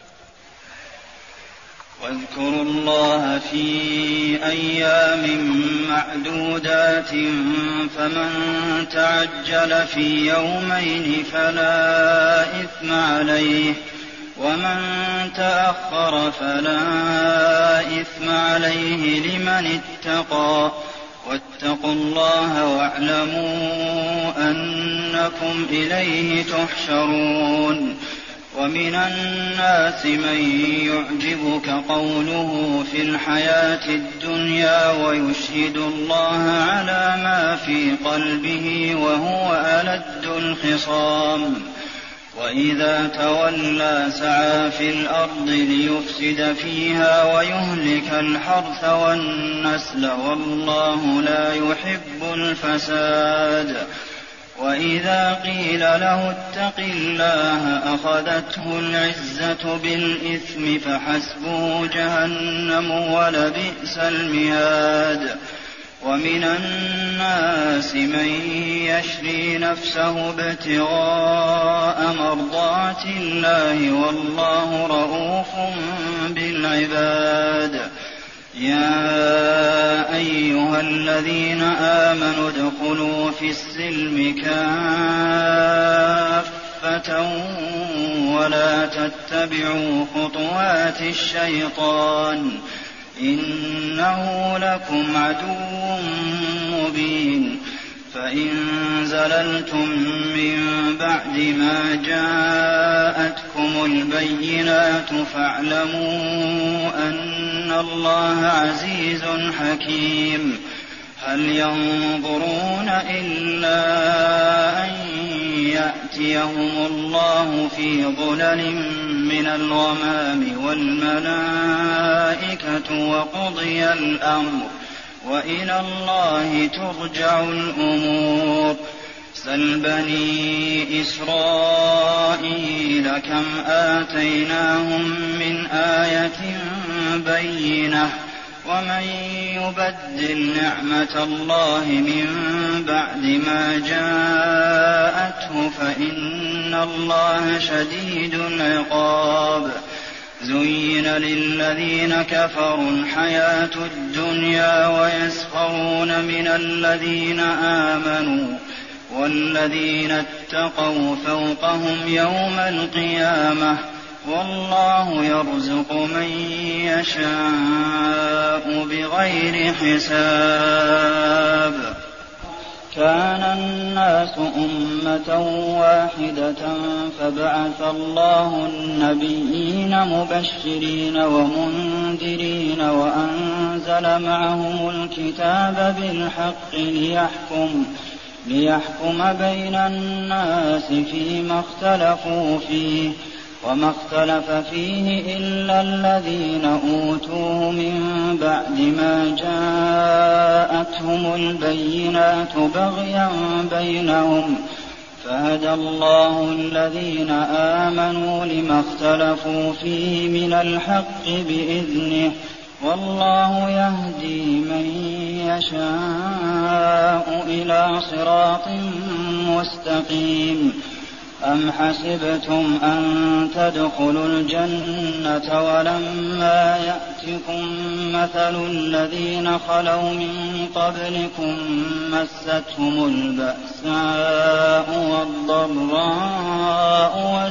واذكروا الله في أيام معدودات، فمن تعجل في يومين فلا إثم عليه، ومن تأخر فلا إثم عليه لمن اتقى. واتقوا الله واعلموا أنكم إليه تحشرون. ومن الناس من يعجبك قوله في الحياة الدنيا ويشهد الله على ما في قلبه وهو ألد الخصام. وإذا تولى سعى في الأرض ليفسد فيها ويهلك الحرث والنسل والله لا يحب الفساد. وإذا قيل له اتق الله أخذته العزة بالإثم فحسبه جهنم ولبئس المهاد. ومن الناس من يشري نفسه ابتغاء مرضات الله والله رءوف بالعباد. يا أيها الذين آمنوا ادخلوا في السلم كافة ولا تتبعوا خطوات الشيطان إنه لكم عدو مبين. فإن زللتم من بعد ما جاءتكم البينات فاعلموا أن الله عزيز حكيم. هل ينظرون إلا أن يأتيهم الله في ظلل من الغمام والملائكة وقضي الأمر وإلى الله ترجع الأمور. سل بني إسرائيل كم آتيناهم من آية بينة ومن يبدل نعمة الله من بعد ما جاءته فإن الله شديد العقاب. زين للذين كفروا الحياة الدنيا ويسخرون من الذين آمنوا والذين اتقوا فوقهم يوم القيامة والله يرزق من يشاء بغير حساب. كان الناس أمة واحدة فبعث الله النبيين مبشرين ومنذرين وأنزل معهم الكتاب بالحق ليحكم بين الناس فيما اختلفوا فيه وما اختلف فيه إلا الذين أوتوه من بعد ما جاءتهم البينات بغيا بينهم فهدى الله الذين آمنوا لما اختلفوا فيه من الحق بإذنه والله يهدي من يشاء إلى صراط مستقيم. أم حسبتم أن تدخلوا الجنة ولما يأتكم مثل الذين خلوا من قبلكم مستهم البأساء والضراء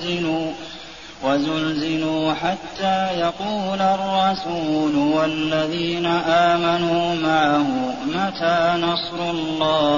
وزلزلوا حتى يقول الرسول والذين آمنوا معه متى نصر الله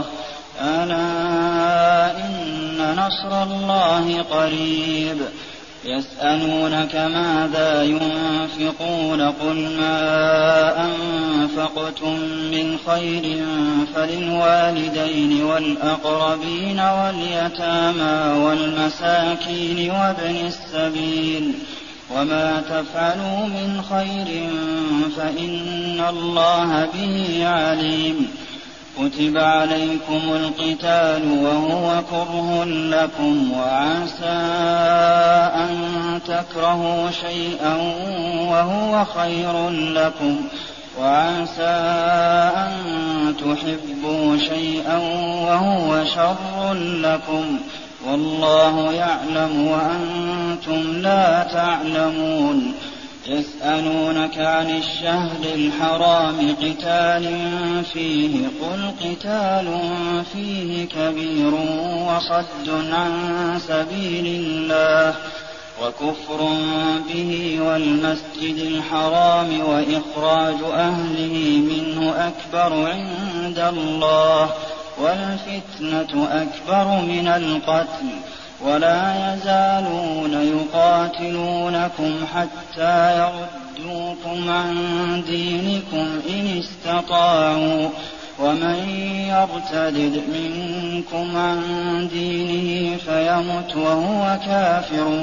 ألا إن نصر الله قريب. يسألونك ماذا ينفقون قل ما أنفقتم من خير فللوالدين والأقربين واليتامى والمساكين وابن السبيل وما تفعلوا من خير فإن الله به عليم. كتب عليكم القتال وهو كره لكم وعسى أن تكرهوا شيئا وهو خير لكم وعسى أن تحبوا شيئا وهو شر لكم والله يعلم وأنتم لا تعلمون. يسألونك عن الشهر الحرام قتال فيه قل قتال فيه كبير وصد عن سبيل الله وكفر به والمسجد الحرام وإخراج أهله منه أكبر عند الله والفتنة أكبر من القتل ولا يزالون يقاتلونكم حتى يردوكم عن دينكم إن استطاعوا ومن يرتد منكم عن دينه فيمت وهو كافر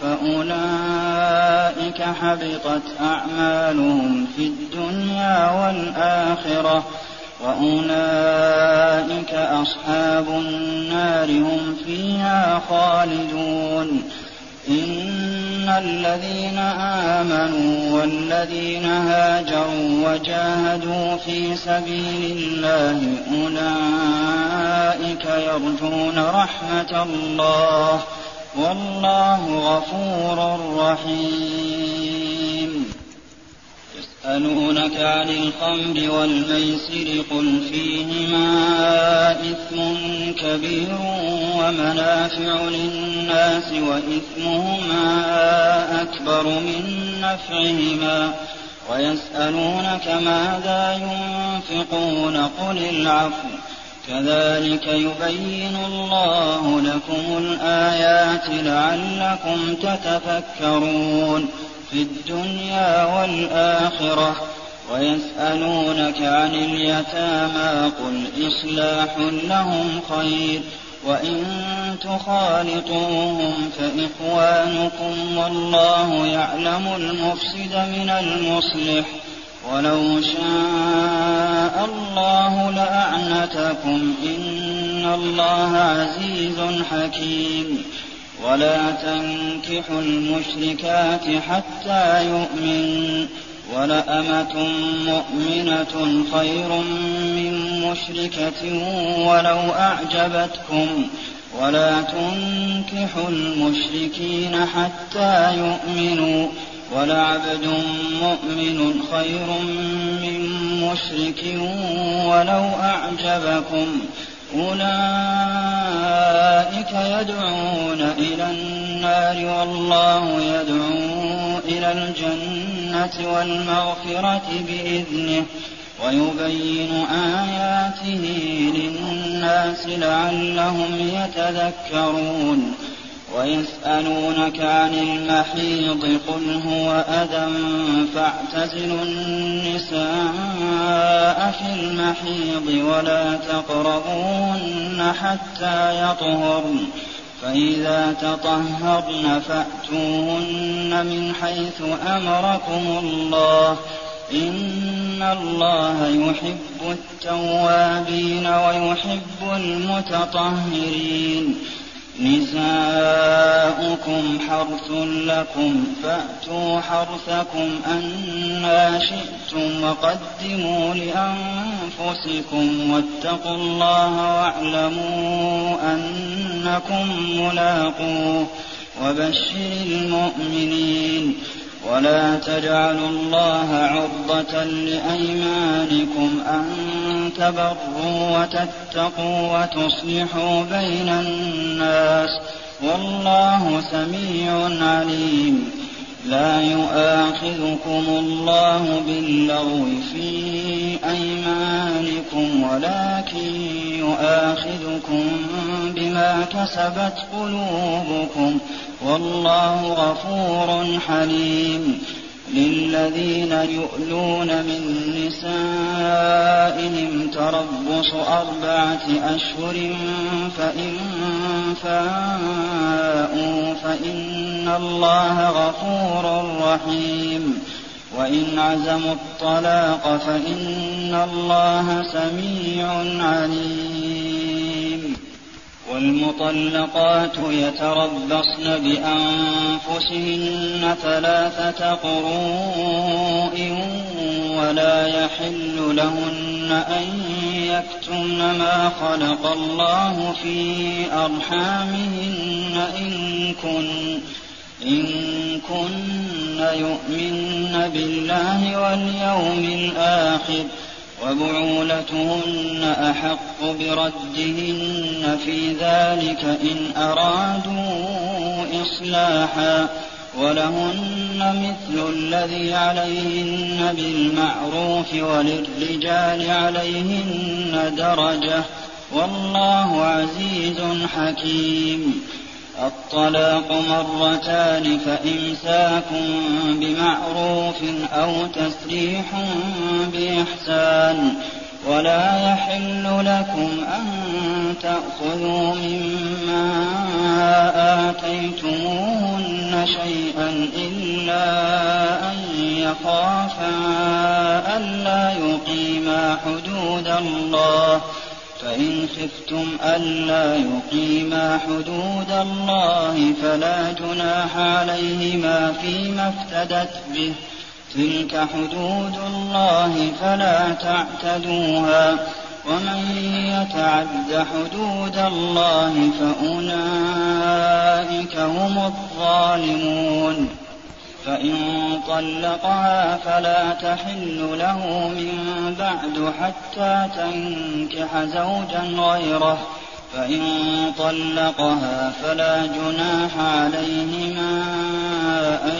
فأولئك حبطت أعمالهم في الدنيا والآخرة وأولئك أصحاب النار هم فيها خالدون. إن الذين آمنوا والذين هاجروا وجاهدوا في سبيل الله أولئك يرجون رحمة الله والله غفور رحيم. يسألونك عن الخمر والميسر قل فيهما إثم كبير ومنافع للناس وإثمهما أكبر من نفعهما ويسألونك ماذا ينفقون قل العفو كذلك يبين الله لكم الآيات لعلكم تتفكرون في الدنيا والآخرة. ويسألونك عن اليتامى قل إصلاح لهم خير وإن تخالطوهم فإخوانكم والله يعلم المفسد من المصلح ولو شاء الله لأعنتكم إن الله عزيز حكيم. ولا تنكحوا المشركات حتى يؤمنوا ولأمة مؤمنة خير من مشركة ولو أعجبتكم ولا تنكحوا المشركين حتى يؤمنوا ولعبد مؤمن خير من مشرك ولو أعجبكم أولئك يدعون إلى النار والله يدعو إلى الجنة والمغفرة بإذنه ويبين آياته للناس لعلهم يتذكرون. ويسألونك عن المحيض قل هو أذى فاعتزلوا النساء في المحيض ولا تقربوهن حتى يطهرن فإذا تطهرن فأتوهن من حيث أمركم الله إن الله يحب التوابين ويحب المتطهرين نساؤكم حرث لكم فأتوا حرثكم أنى شئتم وقدموا لأنفسكم واتقوا الله واعلموا أنكم ملاقوه وبشر المؤمنين ولا تجعلوا الله عرضة لأيمانكم أن تبروا وتتقوا وتصلحوا بين الناس والله سميع عليم لا يؤاخذكم الله باللغو في أيمانكم ولكن يؤاخذكم بما كسبت قلوبكم والله غفور حليم للذين يؤلون من نسائهم تربص 4 أشهر فإن فاءوا فإن الله غفور رحيم وإن عزموا الطلاق فإن الله سميع عليم والمطلقات يتربصن بأنفسهن 3 قروء ولا يحل لهن أن يكتمن ما خلق الله في أرحامهن إن كن يؤمن بالله واليوم الآخر وبعولتهن أحق بردهن في ذلك إن أرادوا إصلاحا ولهن مثل الذي عليهن بالمعروف وللرجال عليهن درجة والله عزيز حكيم الطلاق 2 فإمساك بمعروف أو تسريح بإحسان ولا يحل لكم أن تأخذوا مما آتيتموهن شيئا إلا أن يخافا ألا يقيما حدود الله فإن خفتم ألا يقيما حدود الله فلا جناح عليهما فيما افتدت به تلك حدود الله فلا تعتدوها ومن يتعد حدود الله فأولئك هم الظالمون فإن طلقها فلا تحل له من بعد حتى تنكح زوجا غيره فإن طلقها فلا جناح عليهما أن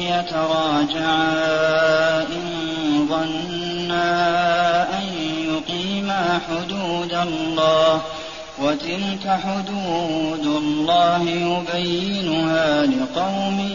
يتراجعا إن ظنا أن يقيما حدود الله وتلك حدود الله يبينها لقوم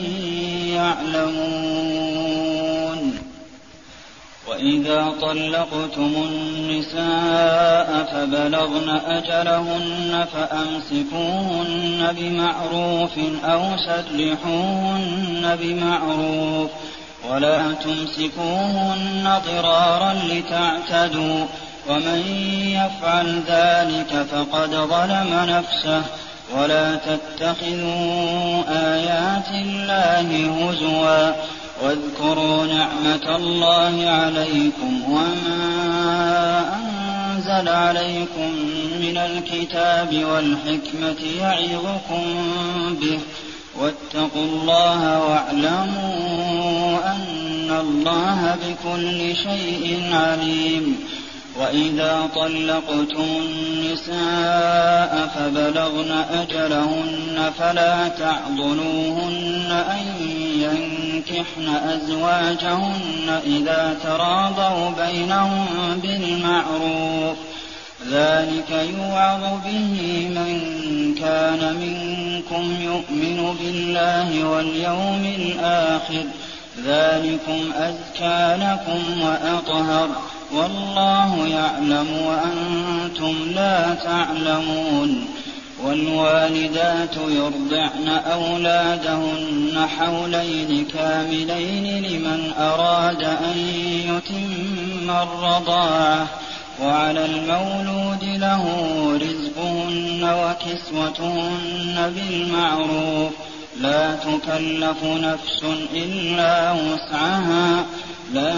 يعلمون وإذا طلقتم النساء فبلغن أجلهن فأمسكوهن بمعروف أو سرحوهن بمعروف ولا تمسكوهن ضرارا لتعتدوا ومن يفعل ذلك فقد ظلم نفسه ولا تتخذوا آيات الله هزوا واذكروا نعمة الله عليكم وما أنزل عليكم من الكتاب والحكمة يعظكم به واتقوا الله واعلموا أن الله بكل شيء عليم وإذا طلقتم النساء فبلغن أجلهن فلا تعضلوهن أن ينكحن أزواجهن إذا تراضوا بينهم بالمعروف ذلك يوعظ به من كان منكم يؤمن بالله واليوم الآخر ذلكم أزكى لكم وأطهر والله يعلم وأنتم لا تعلمون. والوالدات يرضعن أولادهن حولين كاملين لمن أراد أن يتم الرضاعة وعلى المولود له رزقهن وكسوتهن بالمعروف لا تكلف نفس إلا وسعها لا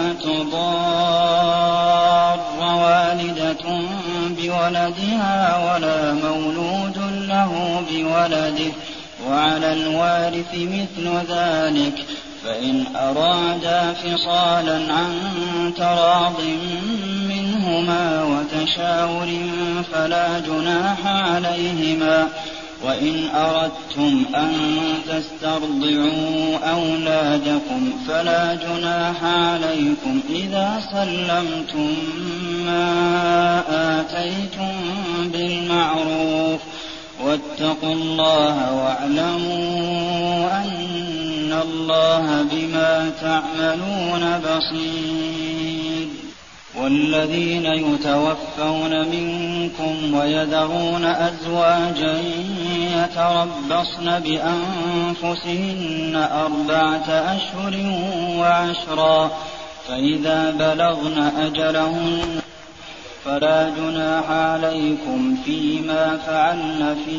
تضار والدة بولدها ولا مولود له بولده وعلى الوارث مثل ذلك فإن أرادا فصالا عن تراض منهما وتشاور فلا جناح عليهما. وإن أردتم أن تسترضعوا أولادكم فلا جناح عليكم إذا سلمتم ما آتيتم بالمعروف واتقوا الله واعلموا أن الله بما تعملون بصير. والذين يتوفون منكم ويذرون أزواجا يتربصن بأنفسهن 4 أشهر وعشرا فإذا بلغن أجلهن فلا جناح عليكم فيما فعلن في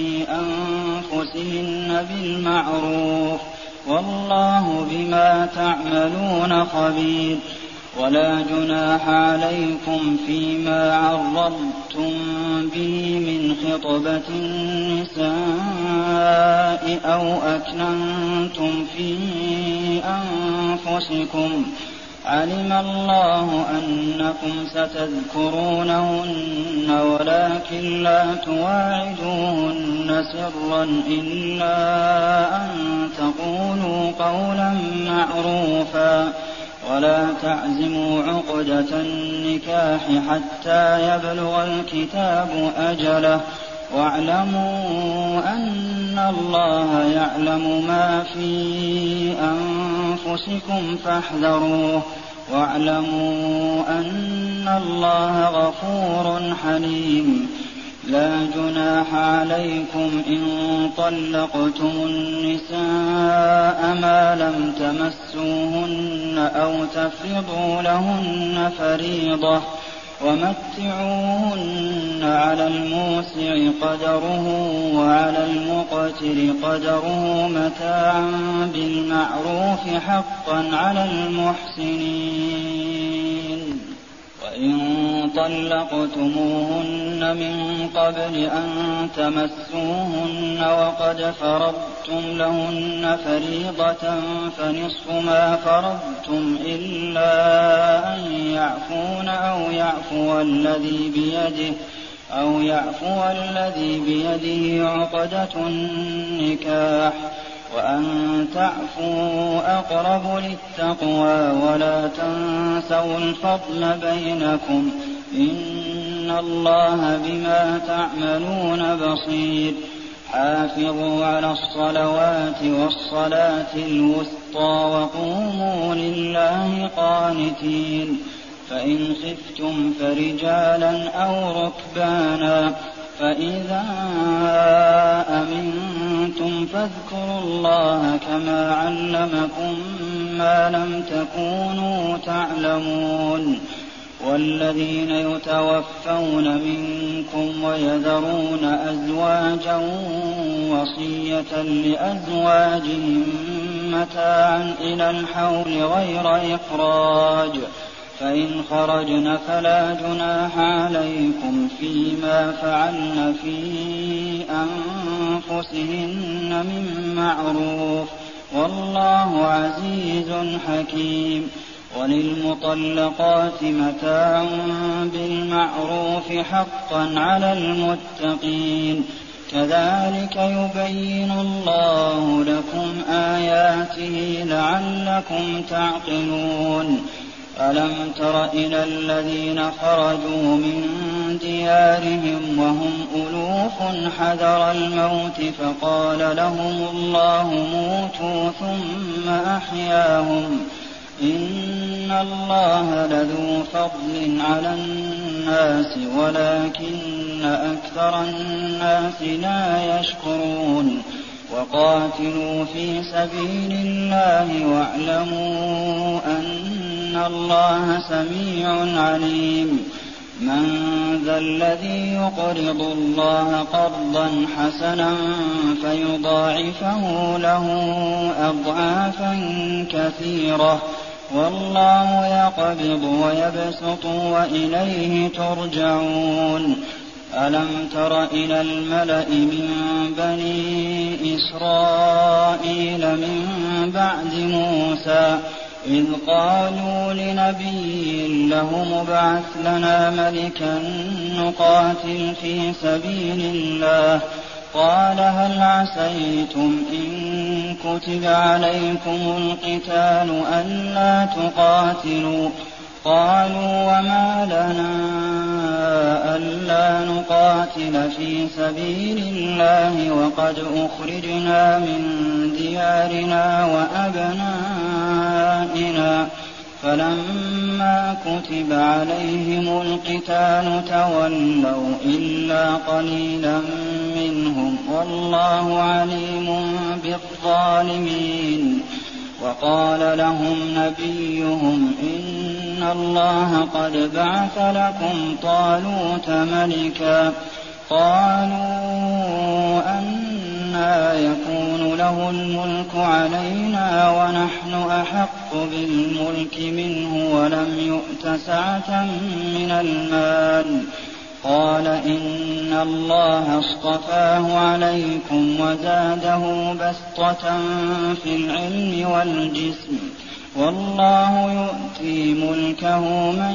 أنفسهن بالمعروف والله بما تعملون خبير. ولا جناح عليكم فيما عرضتم به من خطبة النساء أو أكننتم في أنفسكم علم الله أنكم ستذكرونهن ولكن لا تواعدوهن سرا إلا أن تقولوا قولا معروفا ولا تعزموا عقدة النكاح حتى يبلغ الكتاب أجله واعلموا أن الله يعلم ما في أنفسكم فاحذروه واعلموا أن الله غفور حليم. لا جناح عليكم إن طلقتم النساء ما لم تمسوهن أو تفرضوا لهن فريضة ومتعوهن على الموسع قدره وعلى المقتر قدره متاعا بالمعروف حقا على المحسنين. وإن طلقتموهن من قبل أن تمسوهن وقد فرضتم لهن فريضة فنصف ما فرضتم إلا أن يعفون أو يعفو الذي بيده عقدة النكاح وأن تعفوا أقرب للتقوى ولا تنسوا الفضل بينكم إن الله بما تعملون بصير. حافظوا على الصلوات والصلاة الوسطى وقوموا لله قانتين. فإن خفتم فرجالا أو ركبانا فإذا أمنتم فاذكروا الله كما علمكم ما لم تكونوا تعلمون. والذين يتوفون منكم ويذرون أزواجا وصية لأزواجهم متاعا إلى الحول غير إخراج فإن خرجن فلا جناح عليكم فيما فعلن في أنفسهن من معروف والله عزيز حكيم. وللمطلقات متاع بالمعروف حقا على المتقين كذلك يبين الله لكم آياته لعلكم تعقلون. ألم تر إلى الذين خرجوا من ديارهم وهم ألوف حذر الموت فقال لهم الله موتوا ثم أحياهم إن الله لذو فضل على الناس ولكن أكثر الناس لا يشكرون وقاتلوا في سبيل الله واعلموا أن الله سميع عليم من ذا الذي يقرض الله قرضا حسنا فيضاعفه له أضعافا كثيرة والله يقبض ويبسط وإليه ترجعون ألم تر إلى الملأ من بني إسرائيل من بعد موسى إذ قالوا لنبي له مبعث لنا ملكا نقاتل في سبيل الله قال هل عسيتم إن كتب عليكم القتال ألا تقاتلوا قالوا وما لنا ألا نقاتل في سبيل الله وقد أخرجنا من ديارنا وأبنائنا فلما كتب عليهم القتال تولوا إلا قليلا منهم والله عليم بالظالمين وقال لهم نبيهم إن الله قد بعث لكم طالوت ملكا قالوا أنى يكون له الملك علينا ونحن أحق بالملك منه ولم يؤت سعة من المال قال إن الله اصطفاه عليكم وزاده بسطة في العلم والجسم والله يؤتي ملكه من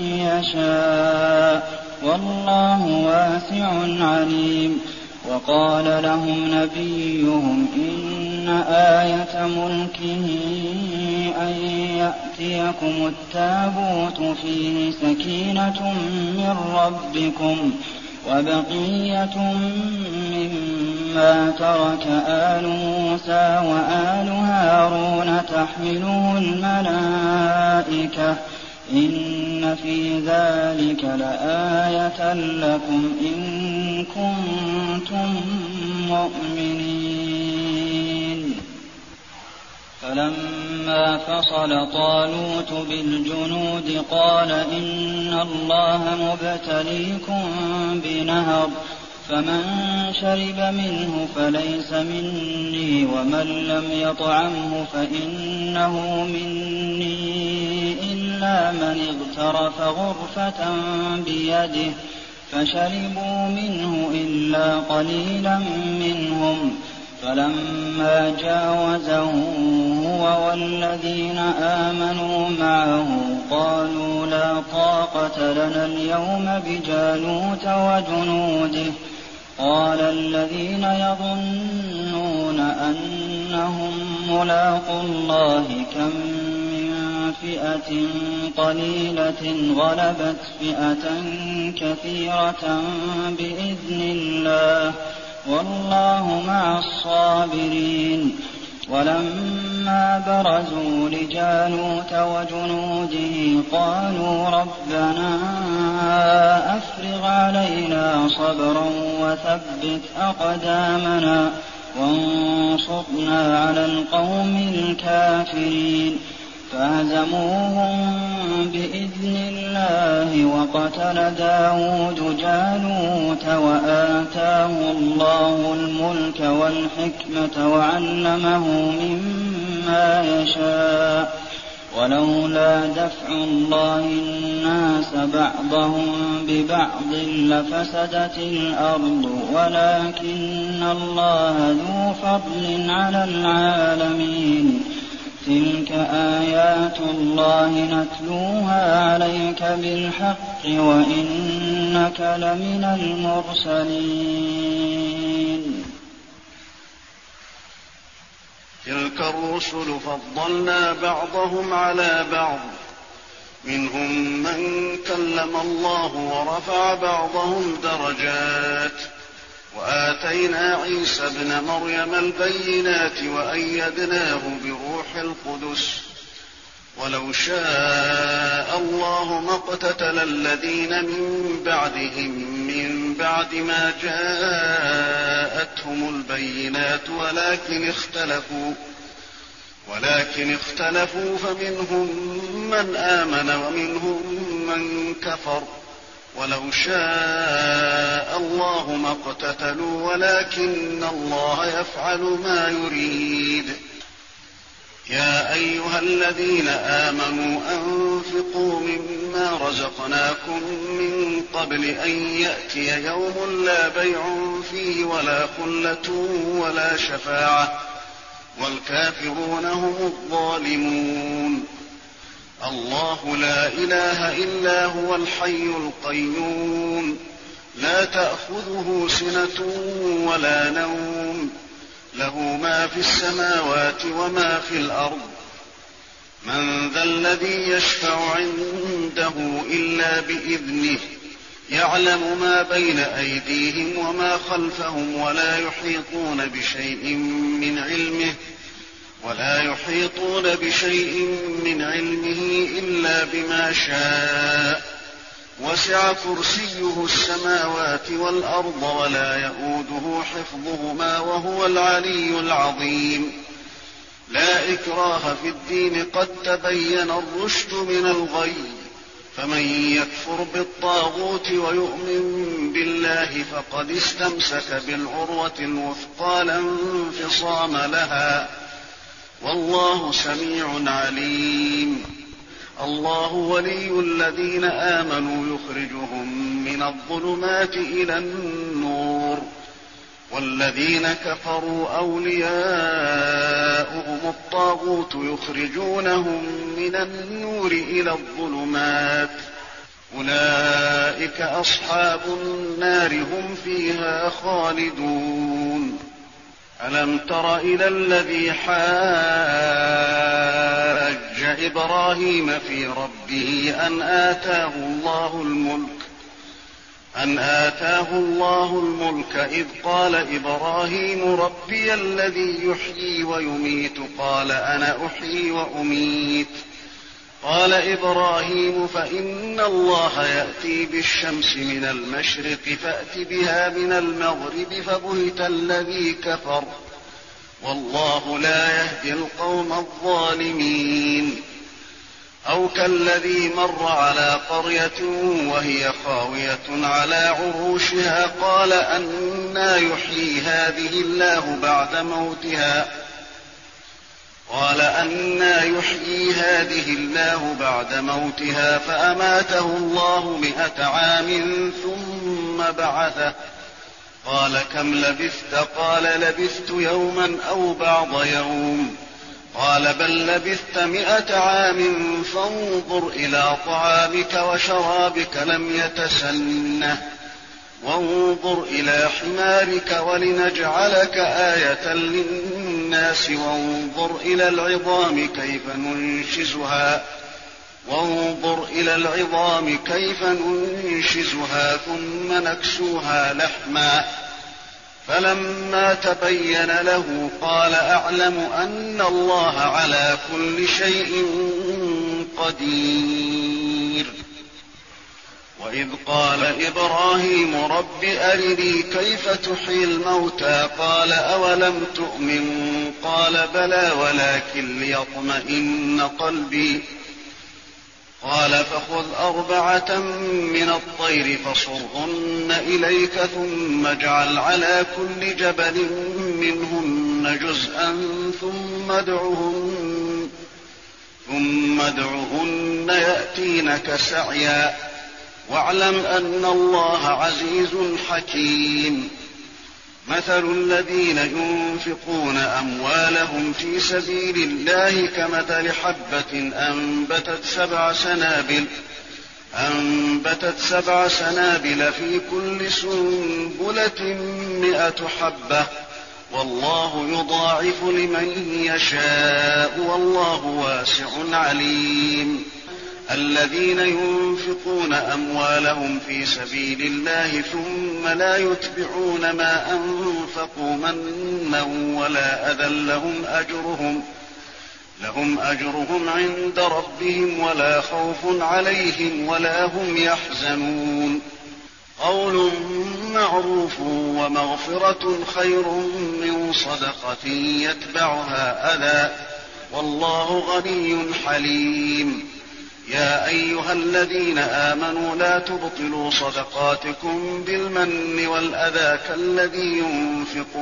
يشاء والله واسع عليم وقال لهم نبيهم إن آية ملكه أن يأتيكم التابوت فيه سكينة من ربكم وبقية مما ترك آل موسى وآل هارون تحمله الملائكة إن في ذلك لآية لكم إن كنتم مؤمنين فلما فصل طالوت بالجنود قال إن الله مبتليكم بنهر فمن شرب منه فليس مني ومن لم يطعمه فإنه مني إلا من اغترف غرفة بيده فشربوا منه إلا قليلا منهم فلما جاوزه هو والذين آمنوا معه قالوا لا طاقة لنا اليوم بجالوت وجنوده قال الذين يظنون أنهم ملاقو الله كم من فئة قليلة غلبت فئة كثيرة بإذن الله والله مع الصابرين ولما برزوا لجالوت وجنوده قالوا ربنا أفرغ علينا صبرا وثبت أقدامنا وانصرنا على القوم الكافرين فهزموهم بإذن الله وقتل داود جالوت وآتاه الله الملك والحكمة وعلمه مما يشاء ولولا دفع الله الناس بعضهم ببعض لفسدت الأرض ولكن الله ذو فضل على العالمين تلك آيات الله نتلوها عليك بالحق وإنك لمن المرسلين تلك الرسل فضلنا بعضهم على بعض منهم من كلم الله ورفع بعضهم درجات وآتينا عيسى ابن مريم البينات وأيدناه بروح القدس ولو شاء الله ما اقتتل الذين من بعدهم من بعد ما جاءتهم البينات ولكن اختلفوا فمنهم من آمن ومنهم من كفر ولو شاء الله ما اقتتلوا ولكن الله يفعل ما يريد. يا أيها الذين آمنوا أنفقوا مما رزقناكم من قبل أن يأتي يوم لا بيع فيه ولا خلة ولا شفاعة والكافرون هم الظالمون. الله لا إله إلا هو الحي القيوم لا تأخذه سنة ولا نوم له ما في السماوات وما في الأرض. من ذا الذي يشفع عنده إلا بإذنه يعلم ما بين أيديهم وما خلفهم ولا يحيطون بشيء من علمه إلا بما شاء وسع كرسيه السماوات والأرض ولا يئوده حفظهما وهو العلي العظيم. لا إكراه في الدين قد تبين الرشد من الغي فمن يكفر بالطاغوت ويؤمن بالله فقد استمسك بالعروة الوثقى لا انفصام لها والله سميع عليم. الله ولي الذين آمنوا يخرجهم من الظلمات إلى النور والذين كفروا أولياؤهم الطاغوت يخرجونهم من النور إلى الظلمات أولئك أصحاب النار هم فيها خالدون. ألم تر إلى الذي حاج إبراهيم في ربه أن آتاه الله الملك إذ قال إبراهيم ربي الذي يحيي ويميت قال أنا أحيي وأميت قال إبراهيم فإن الله يأتي بالشمس من المشرق فأت بها من المغرب فبهت الذي كفر والله لا يهدي القوم الظالمين. أو كالذي مر على قرية وهي خاوية على عروشها قال أنى يحيي هذه الله بعد موتها فأماته الله 100 عام ثم بعثه قال كم لبثت قال لبثت يوما أو بعض يوم قال بل لبثت 100 عام فانظر إلى طعامك وشرابك لم يتسنه وانظر إلى حمارك ولنجعلك آية للناس وانظر إلى العظام كيف ننشزها ثم نكسوها لحما فلما تبين له قال أعلم أن الله على كل شيء قدير. وإذ قال إبراهيم رب أرني كيف تحيي الموتى قال أولم تؤمن قال بلى ولكن ليطمئن قلبي قال فخذ 4 من الطير فصرهن إليك ثم اجعل على كل جبل منهن جزءا ثم ادعهن يأتينك سعيا واعلم أن الله عزيز حكيم. مثل الذين ينفقون أموالهم في سبيل الله كمثل حبة أنبتت 7 سنابل في كل سنبلة 100 حبة والله يضاعف لمن يشاء والله واسع عليم. الذين ينفقون أموالهم في سبيل الله ثم لا يتبعون ما أنفقوا منا ولا أذى لهم أجرهم عند ربهم ولا خوف عليهم ولا هم يحزنون. قول معروف ومغفرة خير من صدقة يتبعها أذى والله غني حليم. يا أيها الذين آمنوا لا تبطلوا صدقاتكم بالمن والأذى كالذي ينفق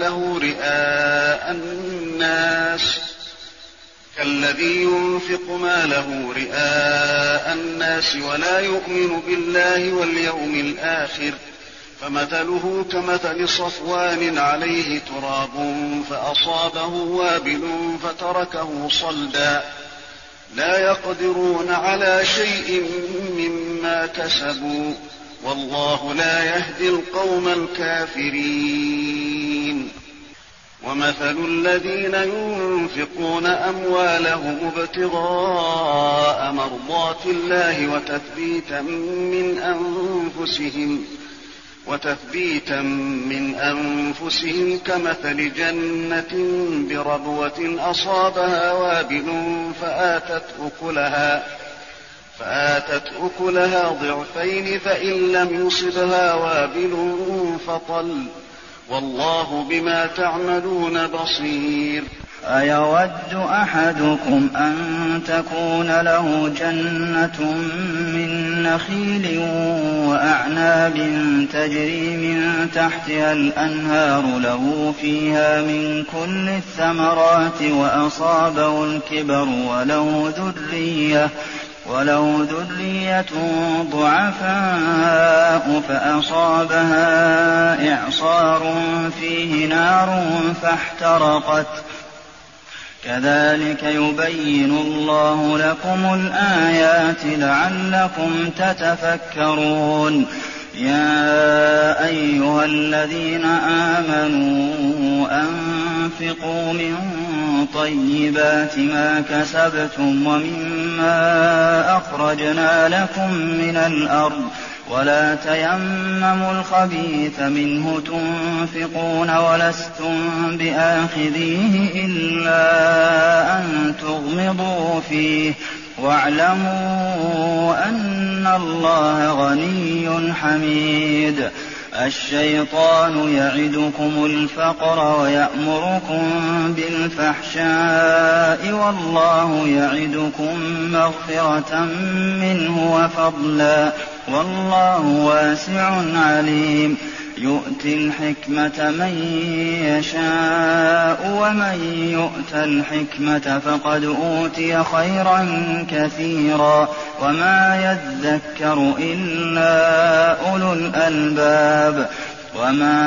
ماله رئاء الناس ولا يؤمن بالله واليوم الآخر فمثله كمثل صفوان عليه تراب فأصابه وابل فتركه صلدا لا يقدرون على شيء مما كسبوا والله لا يهدي القوم الكافرين. ومثل الذين ينفقون أموالهم ابتغاء مرضات الله وتثبيتا من أنفسهم كمثل جنة بربوة أصابها وابل فآتت أكلها ضعفين فإن لم يصبها وابل فطل والله بما تعملون بصير. أيود أحدكم أن تكون له جنة من نخيل وأعناب تجري من تحتها الأنهار له فيها من كل الثمرات وأصابه الكبر وله ذرية ضعفاء فأصابها إعصار فيه نار فاحترقت كذلك يبين الله لكم الآيات لعلكم تتفكرون. يا أيها الذين آمنوا أنفقوا من طيبات ما كسبتم ومما أخرجنا لكم من الأرض ولا تيمموا الخبيث منه تنفقون ولستم بآخذيه إلا أن تغمضوا فيه واعلموا أن الله غني حميد. الشيطان يعدكم الفقر ويأمركم بالفحشاء والله يعدكم مغفرة منه وفضلا والله واسع عليم. يؤتي الحكمة من يشاء ومن يؤت الحكمة فقد أوتي خيرا كثيرا وما يذكر إلا أولو الألباب. وما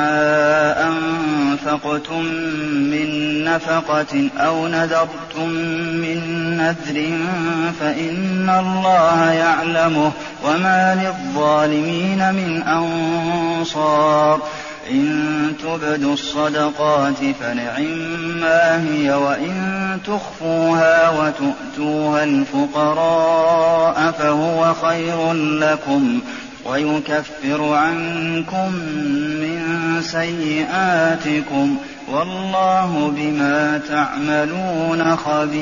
أنفقتم من نفقة أو نذرتم من نذر فإن الله يعلمه وما للظالمين من أنصار. إن تبدوا الصدقات فنعما هي وإن تخفوها وتؤتوها الفقراء فهو خير لكم ويكفر عنكم من سيئاتكم والله بما تعملون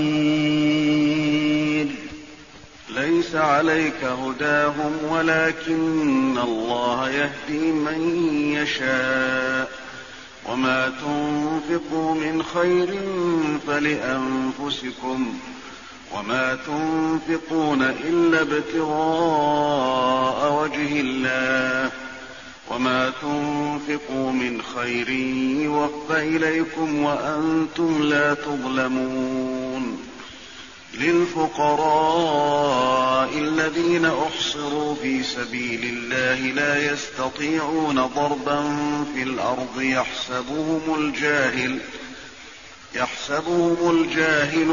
خبير. ليس عليك هداهم ولكن الله يهدي من يشاء وما تنفقوا من خير فلأنفسكم وما تنفقون إلا ابتغاء وجه الله وما تنفقوا من خير يوفى إليكم وأنتم لا تظلمون. للفقراء الذين أحصروا في سبيل الله لا يستطيعون ضربا في الأرض يحسبهم الجاهل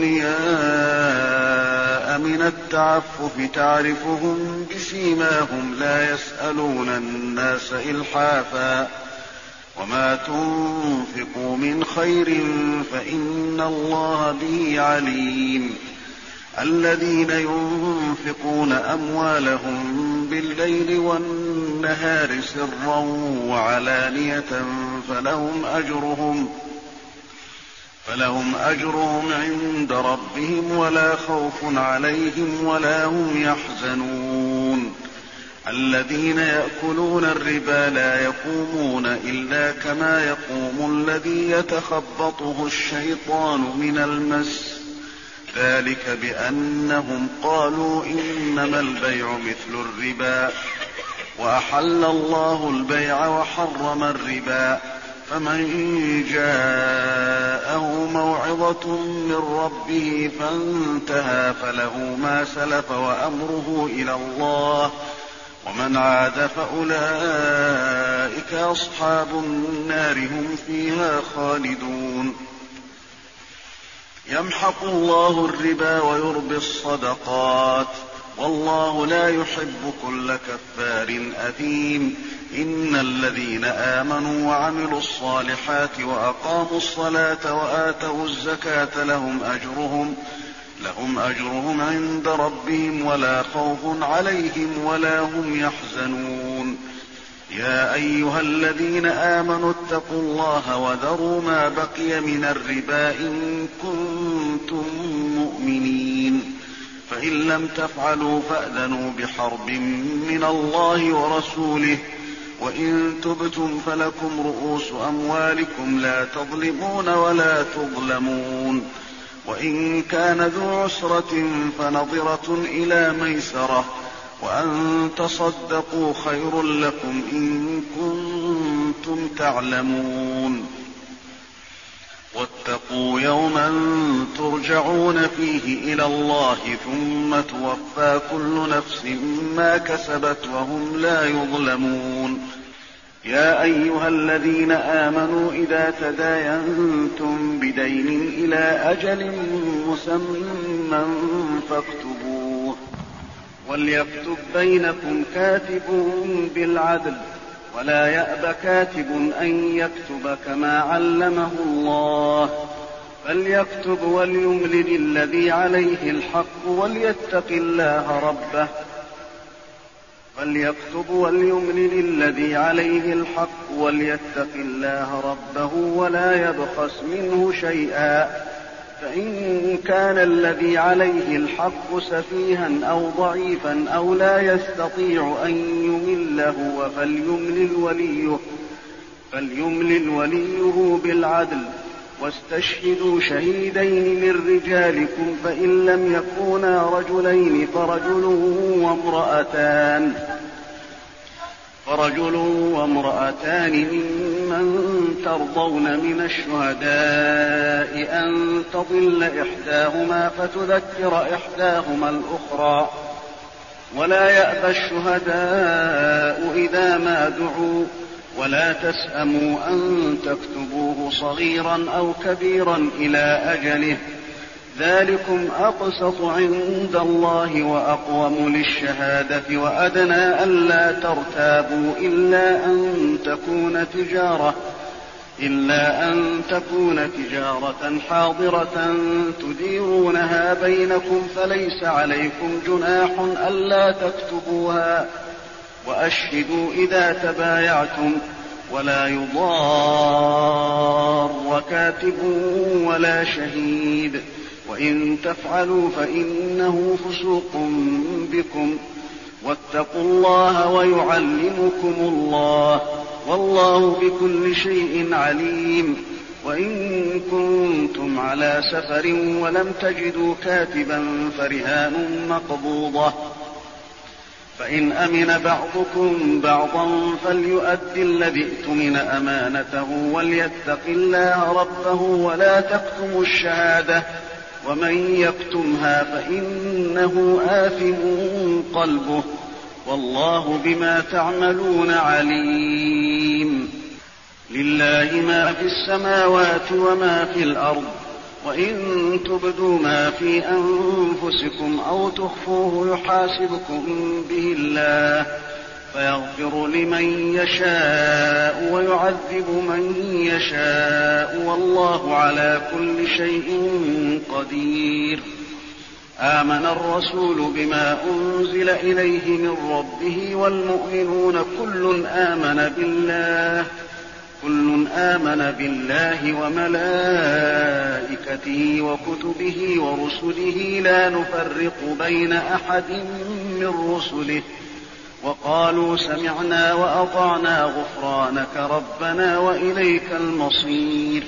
أغنياء من التعفف تعرفهم بسيماهم لا يسألون الناس إلحافا وما تنفقوا من خير فإن الله به عليم. الذين ينفقون أموالهم بالليل والنهار سرا وعلانية فلهم أجرهم عند ربهم ولا خوف عليهم ولا هم يحزنون. الذين يأكلون الربا لا يقومون إلا كما يقوم الذي يتخبطه الشيطان من المس، ذلك بأنهم قالوا إنما البيع مثل الربا وأحل الله البيع وحرم الربا، فمن جاءه موعظة من ربه فانتهى فله ما سلف وأمره إلى الله، ومن عاد فأولئك أصحاب النار هم فيها خالدون. يمحق الله الربا ويربي الصدقات والله لا يحب كل كفار أثيم. إن الذين آمنوا وعملوا الصالحات وأقاموا الصلاة وآتوا الزكاة لهم أجرهم عند ربهم ولا خوف عليهم ولا هم يحزنون. يا أيها الذين آمنوا اتقوا الله وذروا ما بقي من الربا إن كنتم مؤمنين، فإن لم تفعلوا فأذنوا بحرب من الله ورسوله، وإن تبتم فلكم رؤوس أموالكم لا تظلمون ولا تظلمون، وإن كان ذو عسرة فنظرة إلى ميسرة، وأن تصدقوا خير لكم إن كنتم تعلمون. واتقوا يوما ترجعون فيه إلى الله ثم توفى كل نفس ما كسبت وهم لا يظلمون. يا أيها الذين آمنوا إذا تداينتم بدين إلى أجل مسمى فاكتبوه، وليكتب بينكم كاتب بالعدل، ولا يأب كاتب أن يكتب كما علمه الله، فليكتب وليملل الذي عليه الحق وليتق الله ربه، ولا يبخس منه شيئا، فإن كان الذي عليه الحق سفيها أو ضعيفا أو لا يستطيع أن يمله فليملل وليه بالعدل، واستشهدوا شهيدين من رجالكم، فإن لم يكونا رجلين فرجل وامرأتان ممن ترضون من الشهداء أن تضل إحداهما فتذكر إحداهما الأخرى، ولا يأبى الشهداء إذا ما دعوا، ولا تسأموا أن تكتبوه صغيرا أو كبيرا إلى أجله، ذلكم أقسط عند الله وأقوم للشهادة، وأدنى ألا ترتابوا إلا أن تكون تجارة حاضرة تديرونها بينكم، فليس عليكم جناح ألا تكتبوها، وأشهدوا إذا تبايعتم، ولا يضار كاتب ولا شهيد، وإن تفعلوا فإنه فسوق بكم، واتقوا الله ويعلمكم الله، والله بكل شيء عليم. وإن كنتم على سفر ولم تجدوا كاتبا فرهان مقبوضة، فإن أمن بعضكم بعضا فليؤد الذي اؤتمن أمانته وليتق الله ربه ولا تكتموا الشهادة، ومن يكتمها فإنه آثم قلبه، والله بما تعملون عليم. لله ما في السماوات وما في الأرض، وإن تبدوا ما في أنفسكم أو تخفوه يحاسبكم به الله، فيغفر لمن يشاء ويعذب من يشاء، والله على كل شيء قدير. آمن الرسول بما أنزل إليه من ربه والمؤمنون كل آمن بالله وملائكته وكتبه ورسله لا نفرق بين أحد من رسله وقالوا سمعنا وأطعنا غفرانك ربنا وإليك المصير.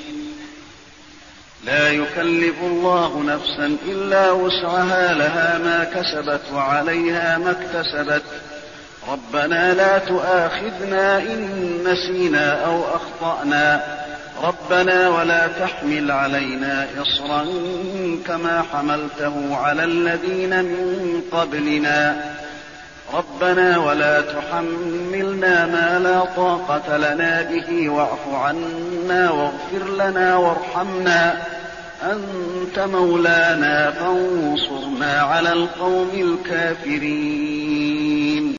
لا يكلف الله نفسا إلا وسعها لها ما كسبت وعليها ما اكتسبت ربنا لا تؤاخذنا إن نسينا أو أخطأنا ربنا ولا تحمل علينا إصرا كما حملته على الذين من قبلنا ربنا ولا تحملنا ما لا طاقة لنا به واعف عنا واغفر لنا وارحمنا أنت مولانا فانصرنا على القوم الكافرين.